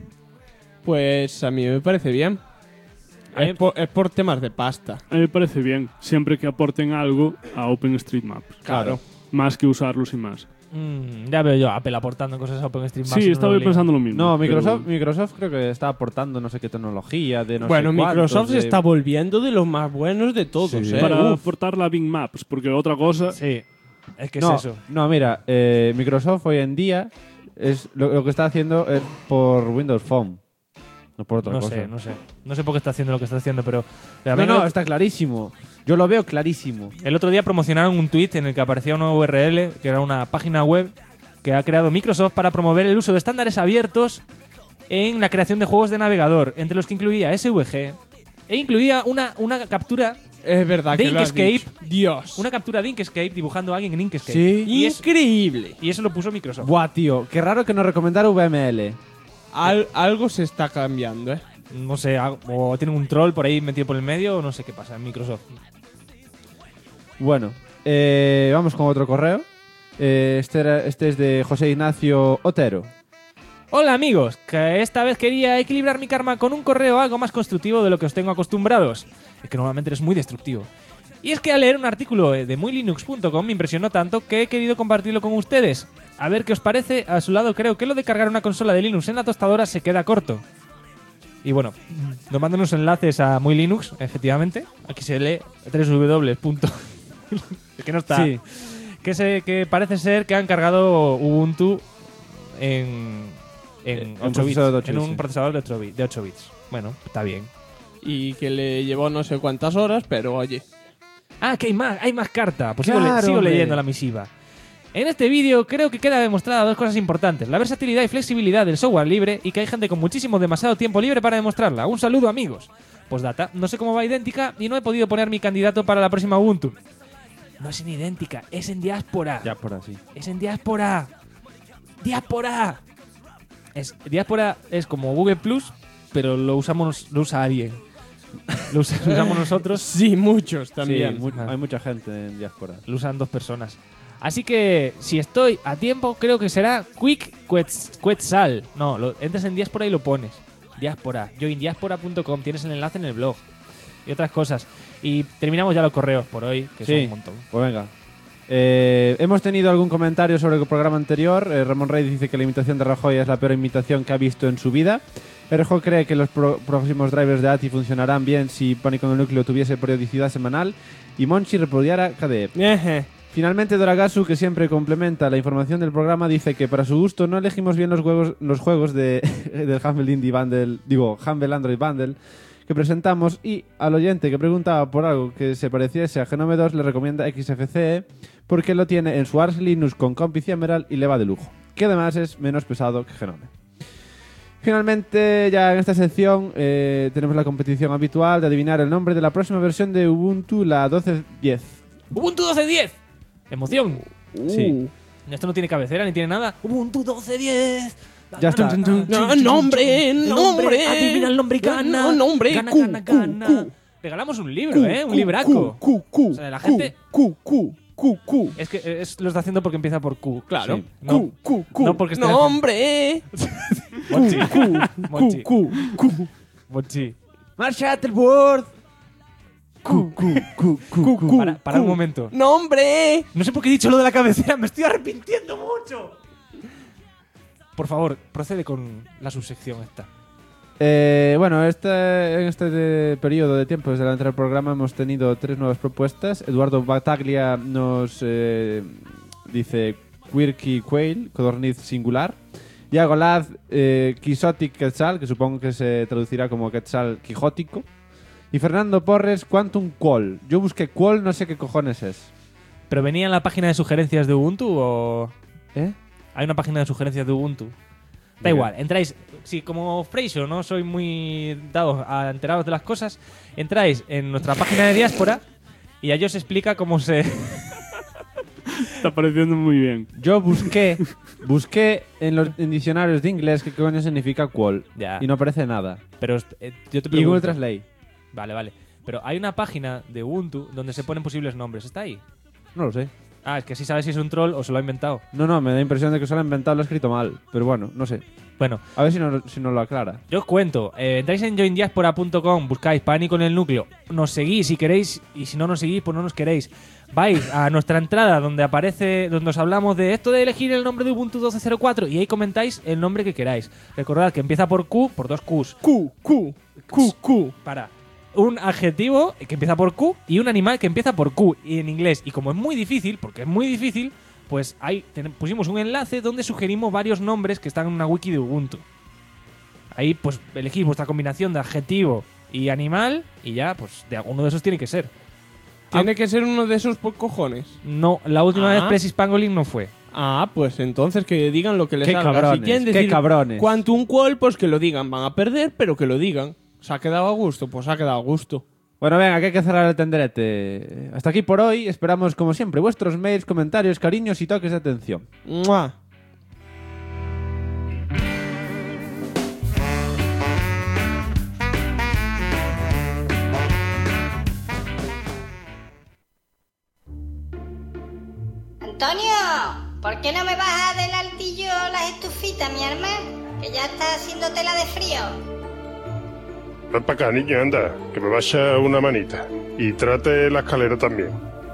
Pues a mí me parece bien. Es por temas de pasta. A mí me parece bien, siempre que aporten algo a OpenStreetMap. Claro. Más que usarlos y más. Ya veo yo a Apple aportando cosas a OpenStreetMap. Sí, estaba pensando lo mismo. No, Microsoft creo que está aportando no sé qué tecnología de no bueno, sé cuántos, Microsoft se está volviendo de los más buenos de todos. Sí. Para aportar la Bing Maps, porque otra cosa... Sí, es que no, es eso. No, mira, Microsoft hoy en día es lo que está haciendo es por Windows Phone. No por otra cosa. No sé por qué está haciendo lo que está haciendo, pero... No, está clarísimo. Yo lo veo clarísimo. El otro día promocionaron un tweet en el que aparecía una URL, que era una página web que ha creado Microsoft para promover el uso de estándares abiertos en la creación de juegos de navegador, entre los que incluía SVG e incluía una captura Es verdad de que lo has Inkscape. dicho. Dios. Una captura de Inkscape dibujando a alguien en Inkscape. Sí. Y eso, Increíble. y eso lo puso Microsoft. Buah, tío, qué raro que no recomendara VML. Algo se está cambiando, ¿eh? No sé, o tienen un troll por ahí metido por el medio, o no sé qué pasa en Microsoft. Bueno, vamos con otro correo. Este es de José Ignacio Otero. Hola amigos, que esta vez quería equilibrar mi karma con un correo algo más constructivo de lo que os tengo acostumbrados. Es que normalmente eres muy destructivo. Y es que al leer un artículo de muylinux.com me impresionó tanto que he querido compartirlo con ustedes. A ver qué os parece. A su lado creo que lo de cargar una consola de Linux en la tostadora se queda corto. Y bueno, nos mandan unos enlaces a Muy Linux, efectivamente. Aquí se lee www. que no está. Sí. Que parece ser que han cargado Ubuntu en 8 bits. procesador de 8 En bits, un sí. procesador de 8 bits. Bueno, está bien. Y que le llevó no sé cuántas horas, pero oye. Ah, que hay más carta. Pues Claro, sigo hombre. leyendo la misiva. En este vídeo creo que queda demostrada dos cosas importantes: la versatilidad y flexibilidad del software libre, y que hay gente con demasiado tiempo libre para demostrarla. Un saludo, amigos. Postdata, no sé cómo va idéntica y no he podido poner mi candidato para la próxima Ubuntu. No es en idéntica, es en diáspora. Ya por así. Es en diáspora. ¡Diáspora! Diáspora es como Google Plus, pero lo usa alguien. Lo usamos nosotros. Sí, muchos también. Sí, hay mucha gente en diáspora. Lo usan 2 personas. Así que, si estoy a tiempo, creo que será Quick Quetzal. No, entras en diáspora y lo pones. Diáspora. Joindiaspora.com. Tienes el enlace en el blog. Y otras cosas. Y terminamos ya los correos por hoy, que son un montón. Pues venga. Hemos tenido algún comentario sobre el programa anterior. Ramón Rey dice que la imitación de Rajoy es la peor imitación que ha visto en su vida. Erjo cree que los próximos drivers de ATI funcionarán bien si Pánico en el Núcleo tuviese periodicidad semanal. Y Monchi repudiara KDE. Finalmente, Doragasu, que siempre complementa la información del programa, dice que para su gusto no elegimos bien los juegos del Humble Indie Bundle, Humble Android Bundle que presentamos, y al oyente que preguntaba por algo que se pareciese a Genome 2 le recomienda XFCE porque lo tiene en su Arch Linux con Compi y Emerald y le va de lujo, que además es menos pesado que Genome. Finalmente, ya en esta sección tenemos la competición habitual de adivinar el nombre de la próxima versión de Ubuntu, la 12.10. ¡Ubuntu 12.10! ¡Emoción! Sí. Esto no tiene cabecera ni tiene nada. ¡Ubuntu 12.10! Ya está. ¡Nombre! Adivina el nombre y gana. ¡Nombre! Gana. Regalamos un libro, un libraco. O sea, la gente... Es que lo está haciendo porque empieza por Q. Claro. Sí. No porque esté ¡Nombre! Monchi. ¡Marcha Shuttleworth! Para un momento. ¡Nombre! No sé por qué he dicho lo de la cabecera, me estoy arrepintiendo mucho. Por favor, procede con la subsección esta. Bueno, en este periodo de tiempo desde la entrada del programa hemos tenido 3 nuevas propuestas. Eduardo Bataglia nos dice Quirky Quail, codorniz singular. Iago Laz, Quixotic Quetzal, que supongo que se traducirá como Quetzal quijótico. Y Fernando Porres, Quantum Qual. Yo busqué Qual, no sé qué cojones es. ¿Pero venía en la página de sugerencias de Ubuntu o...? ¿Eh? Hay una página de sugerencias de Ubuntu. Da igual, entráis... Si como Freixo no soy muy dado a enteraros de las cosas, entráis en nuestra página de diáspora y allí os explica cómo se... Está pareciendo muy bien. Yo busqué en diccionarios de inglés qué coño significa Qual. Ya. Y no aparece nada. Pero yo te Y pregunto... Google Translate. Vale. Pero hay una página de Ubuntu donde se ponen posibles nombres. ¿Está ahí? No lo sé. Ah, es que así sabes si es un troll o se lo ha inventado. No, me da impresión de que se lo ha inventado, lo ha escrito mal. Pero bueno, no sé. Bueno, A ver si nos lo aclara. yo os cuento. Entráis en joindiaspora.com, buscáis Pánico en el Núcleo, nos seguís si queréis, y si no nos seguís, pues no nos queréis. Vais a nuestra entrada donde aparece, donde os hablamos de esto de elegir el nombre de Ubuntu 12.04 y ahí comentáis el nombre que queráis. Recordad que empieza por Q, por 2 Qs. Q. Para un adjetivo que empieza por Q y un animal que empieza por Q y en inglés. Y como es muy difícil, porque es muy difícil, pues ahí pusimos un enlace donde sugerimos varios nombres que están en una wiki de Ubuntu. Ahí pues elegís vuestra combinación de adjetivo y animal y ya, pues de alguno de esos tiene que ser. Tiene que ser uno de esos por cojones. No, la última vez Precis Pangolin no fue. Ah, pues entonces que digan lo que les Qué salga. cabrones, Si quieren qué decir cabrones. Quantum Qual, pues que lo digan. Van a perder, pero que lo digan. ¿Se ha quedado a gusto? Pues se ha quedado a gusto. Bueno, venga, que hay que cerrar el tenderete. Hasta aquí por hoy. Esperamos, como siempre, vuestros mails, comentarios, cariños y toques de atención. ¡Mua! Antonio, ¿por qué no me bajas del altillo las estufitas, mi arma? Que ya está haciendo tela de frío. Ven para acá, niño, anda, que me vaya una manita. Y trate la escalera también.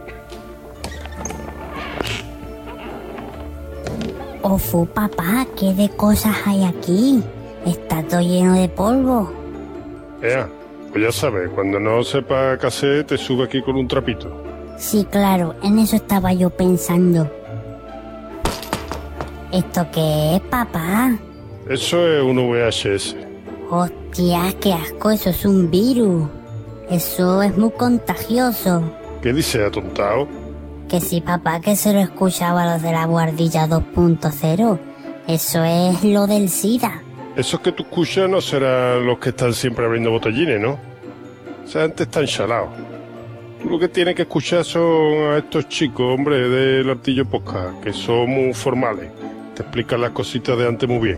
Ofu, papá, ¿qué de cosas hay aquí? Está todo lleno de polvo. Ea, pues ya sabes, cuando no sepa qué hacer, te sube aquí con un trapito. Sí, claro, en eso estaba yo pensando. ¿Esto qué es, papá? Eso es un VHS. Hostia, qué asco, eso es un virus. Eso es muy contagioso. ¿Qué dice, atontado? Que sí, papá, que se lo escuchaba los de la guardilla 2.0. Eso es lo del SIDA. Esos que tú escuchas no serán los que están siempre abriendo botellines, ¿no? Esa gente está enchalados. Tú lo que tienes que escuchar son a estos chicos, hombre, del Artillo Podcast, que son muy formales. Te explican las cositas de antes muy bien.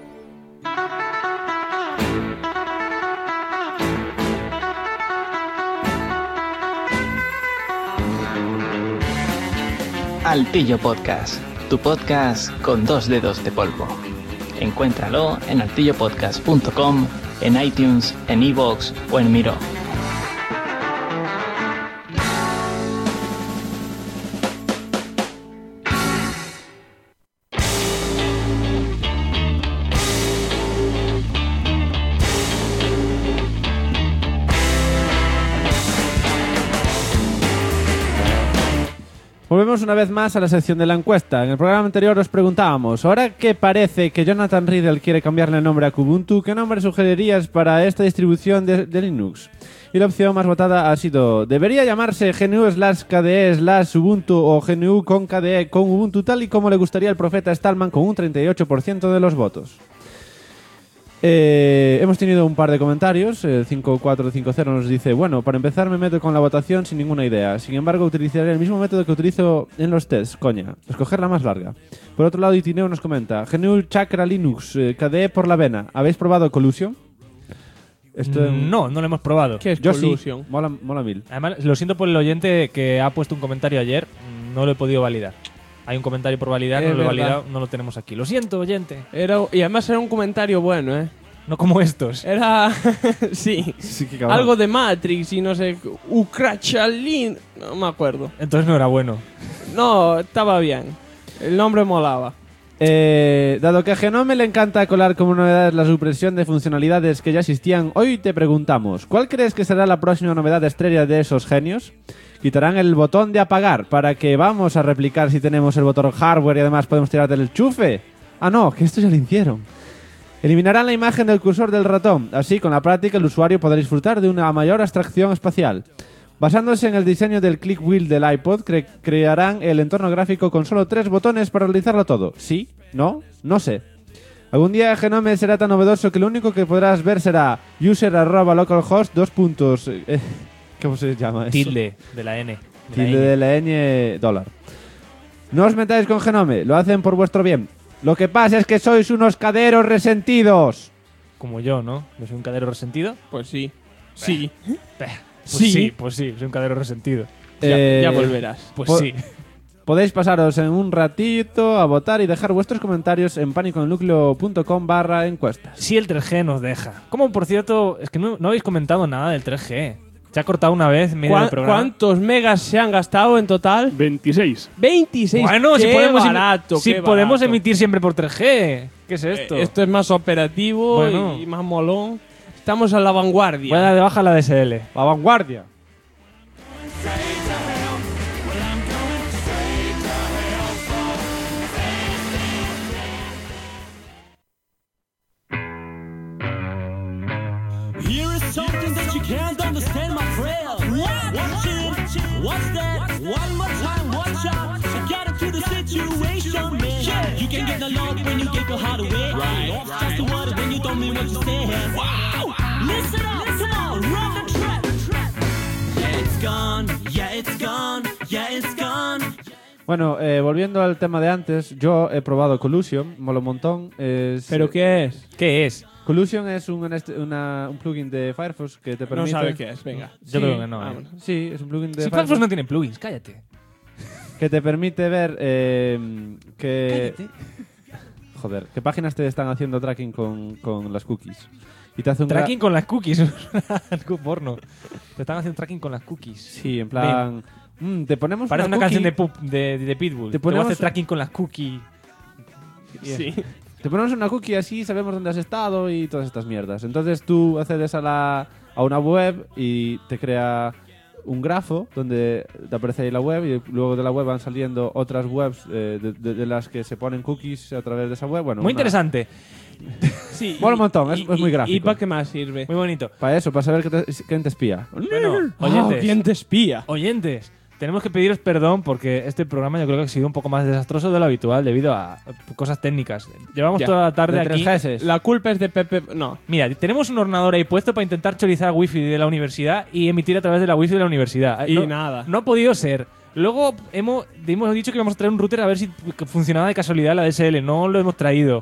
Altillo Podcast, tu podcast con 2 dedos de polvo. Encuéntralo en altillopodcast.com, en iTunes, en iVoox o en Miro. Volvemos una vez más a la sección de la encuesta. En el programa anterior os preguntábamos, ahora que parece que Jonathan Riddle quiere cambiarle el nombre a Kubuntu, ¿qué nombre sugerirías para esta distribución de Linux? Y la opción más votada ha sido, ¿debería llamarse GNU/KDE/Ubuntu o GNU con KDE con Ubuntu tal y como le gustaría al profeta Stallman con un 38% de los votos? Hemos tenido un par de comentarios. 5450 nos dice, bueno, para empezar me meto con la votación sin ninguna idea. Sin embargo, utilizaré el mismo método que utilizo en los tests, coña, escoger la más larga. Por otro lado, Itineo nos comenta, GNU Chakra Linux, KDE por la vena. ¿Habéis probado Collusion? No, no lo hemos probado. ¿Qué es Yo Collusion? sí, mola mil. Además, lo siento por el oyente que ha puesto un comentario ayer, no lo he podido validar. Hay un comentario por validar, no lo he validado, no lo tenemos aquí. Lo siento, oyente. Y además era un comentario bueno, ¿eh? No como estos. Era... sí. Qué cabrón. Algo de Matrix y no sé... Ukrachalin... No me acuerdo. Entonces no era bueno. No, estaba bien. El nombre molaba. Dado que a Genome le encanta colar como novedades la supresión de funcionalidades que ya existían, hoy te preguntamos, ¿cuál crees que será la próxima novedad estrella de esos genios? Quitarán el botón de apagar para que vamos a replicar si tenemos el botón hardware y además podemos tirar del enchufe. Ah, no, que esto ya lo hicieron. Eliminarán la imagen del cursor del ratón. Así, con la práctica, el usuario podrá disfrutar de una mayor abstracción espacial. Basándose en el diseño del click wheel del iPod, crearán el entorno gráfico con solo 3 botones para realizarlo todo. ¿Sí? ¿No? No sé. Algún día Genome será tan novedoso que lo único que podrás ver será user@localhost . ¿Cómo se llama eso? Tilde de la N. Tilde de la N $. No os metáis con Genome, lo hacen por vuestro bien. Lo que pasa es que sois unos caderos resentidos. Como yo, ¿no? ¿Yo soy un cadero resentido? Pues sí. Sí. Pues sí, soy un cadero resentido. Ya volverás. Pues sí. Podéis pasaros en un ratito a votar y dejar vuestros comentarios en paniconnucleo.com/encuestas. Si el 3G nos deja. Como por cierto, es que no habéis comentado nada del 3G. Se ha cortado una vez en medio del programa. ¿Cuántos megas se han gastado en total? 26. 26. Bueno, qué podemos barato. emitir siempre por 3G. ¿Qué es esto? Esto es más operativo y más molón. Estamos a la vanguardia. Voy a dar de baja la DSL. La vanguardia. Here is something think that you can't understand my prayer. Watch it, what's that? One more time, watch out. I get into the situation, man. You can get the love when you give your heart away. Right. Just the word when you don't mean what you say. Wow. Listen up, come on, run the track. Yeah, it's gone, yeah, it's gone, yeah, it's gone. Bueno, volviendo al tema de antes, yo he probado Collusion, mola un montón. ¿Pero qué es? ¿Qué es? Collusion es un plugin de Firefox que te permite... No sabe qué es, venga. Yo creo que no. Sí, es un plugin de Si Firefox no tiene plugins, cállate. Que te permite ver qué páginas te están haciendo tracking con las cookies. Y te hace un tracking con las cookies. Porno. Te están haciendo tracking con las cookies. Sí, en plan... te ponemos parece una cookie, canción de Pitbull. Te ponemos hacer tracking con las cookies. Sí. Te ponemos una cookie así, sabemos dónde has estado y todas estas mierdas. Entonces tú accedes a una web y te crea un grafo donde te aparece ahí la web y luego de la web van saliendo otras webs de las que se ponen cookies a través de esa web. Bueno, muy interesante. Sí, mola un montón, es muy gráfico. ¿Y para qué más sirve? Muy bonito. Para eso, para saber quién te espía. Bueno, oyentes. ¿Quién te espía? Oyentes. Tenemos que pediros perdón porque este programa yo creo que ha sido un poco más desastroso de lo habitual debido a cosas técnicas. Llevamos toda la tarde aquí. 3Gs. La culpa es de Pepe. No. Mira, tenemos un ordenador ahí puesto para intentar chorizar wifi de la universidad y emitir a través de la wifi de la universidad. Y nada. No ha podido ser. Luego hemos dicho que íbamos a traer un router a ver si funcionaba de casualidad la DSL. No lo hemos traído.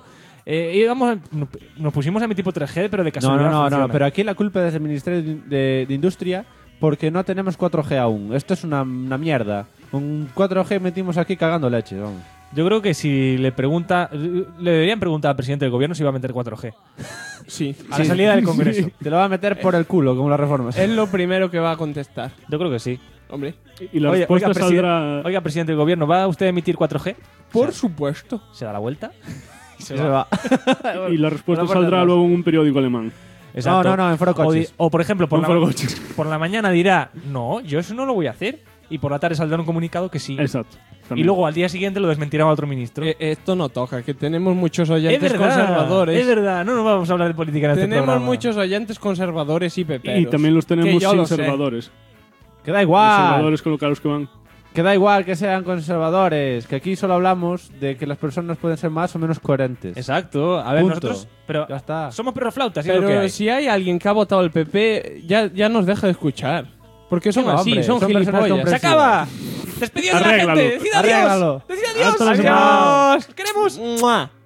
Nos pusimos a emitir por 3G, pero de casualidad. No, pero aquí la culpa es del Ministerio de Industria porque no tenemos 4G aún. Esto es una mierda. Con 4G metimos aquí cagando leche. Vamos. Yo creo que si le deberían preguntar al presidente del gobierno si va a meter 4G. Sí. A la salida del Congreso. Sí. Te lo va a meter por el culo, como las reformas. Es lo primero que va a contestar. Yo creo que sí. Hombre. Y la respuesta saldrá... Oiga, presidente del gobierno, ¿va usted a emitir 4G? Por supuesto. ¿Se da la vuelta? Se va. Y la respuesta saldrá luego en un periódico alemán. Exacto. No, en Foro Coches. O por ejemplo, por la mañana dirá, no, yo eso no lo voy a hacer. Y por la tarde saldrá un comunicado que sí. Exacto. Y luego al día siguiente lo desmentirá otro ministro. Esto no toca, que tenemos muchos oyentes conservadores. Es verdad, no nos vamos a hablar de política en este programa. Tenemos muchos oyentes conservadores y peperos. Y también los tenemos conservadores. Que da igual. Conservadores con los que van. Que da igual que sean conservadores, que aquí solo hablamos de que las personas pueden ser más o menos coherentes. Exacto. A ver, Punto. nosotros pero ya está. Somos perroflautas. Pero es lo que hay. si hay alguien que ha votado el PP, ya nos deja de escuchar. Porque son así, hombre, son gilipollas. ¡Se acaba! ¡Despedidos de la gente! ¡Decid adiós! Arréglalo. ¡Decid adiós! Hasta la semana. ¡Adiós! ¡Queremos! ¡Mua!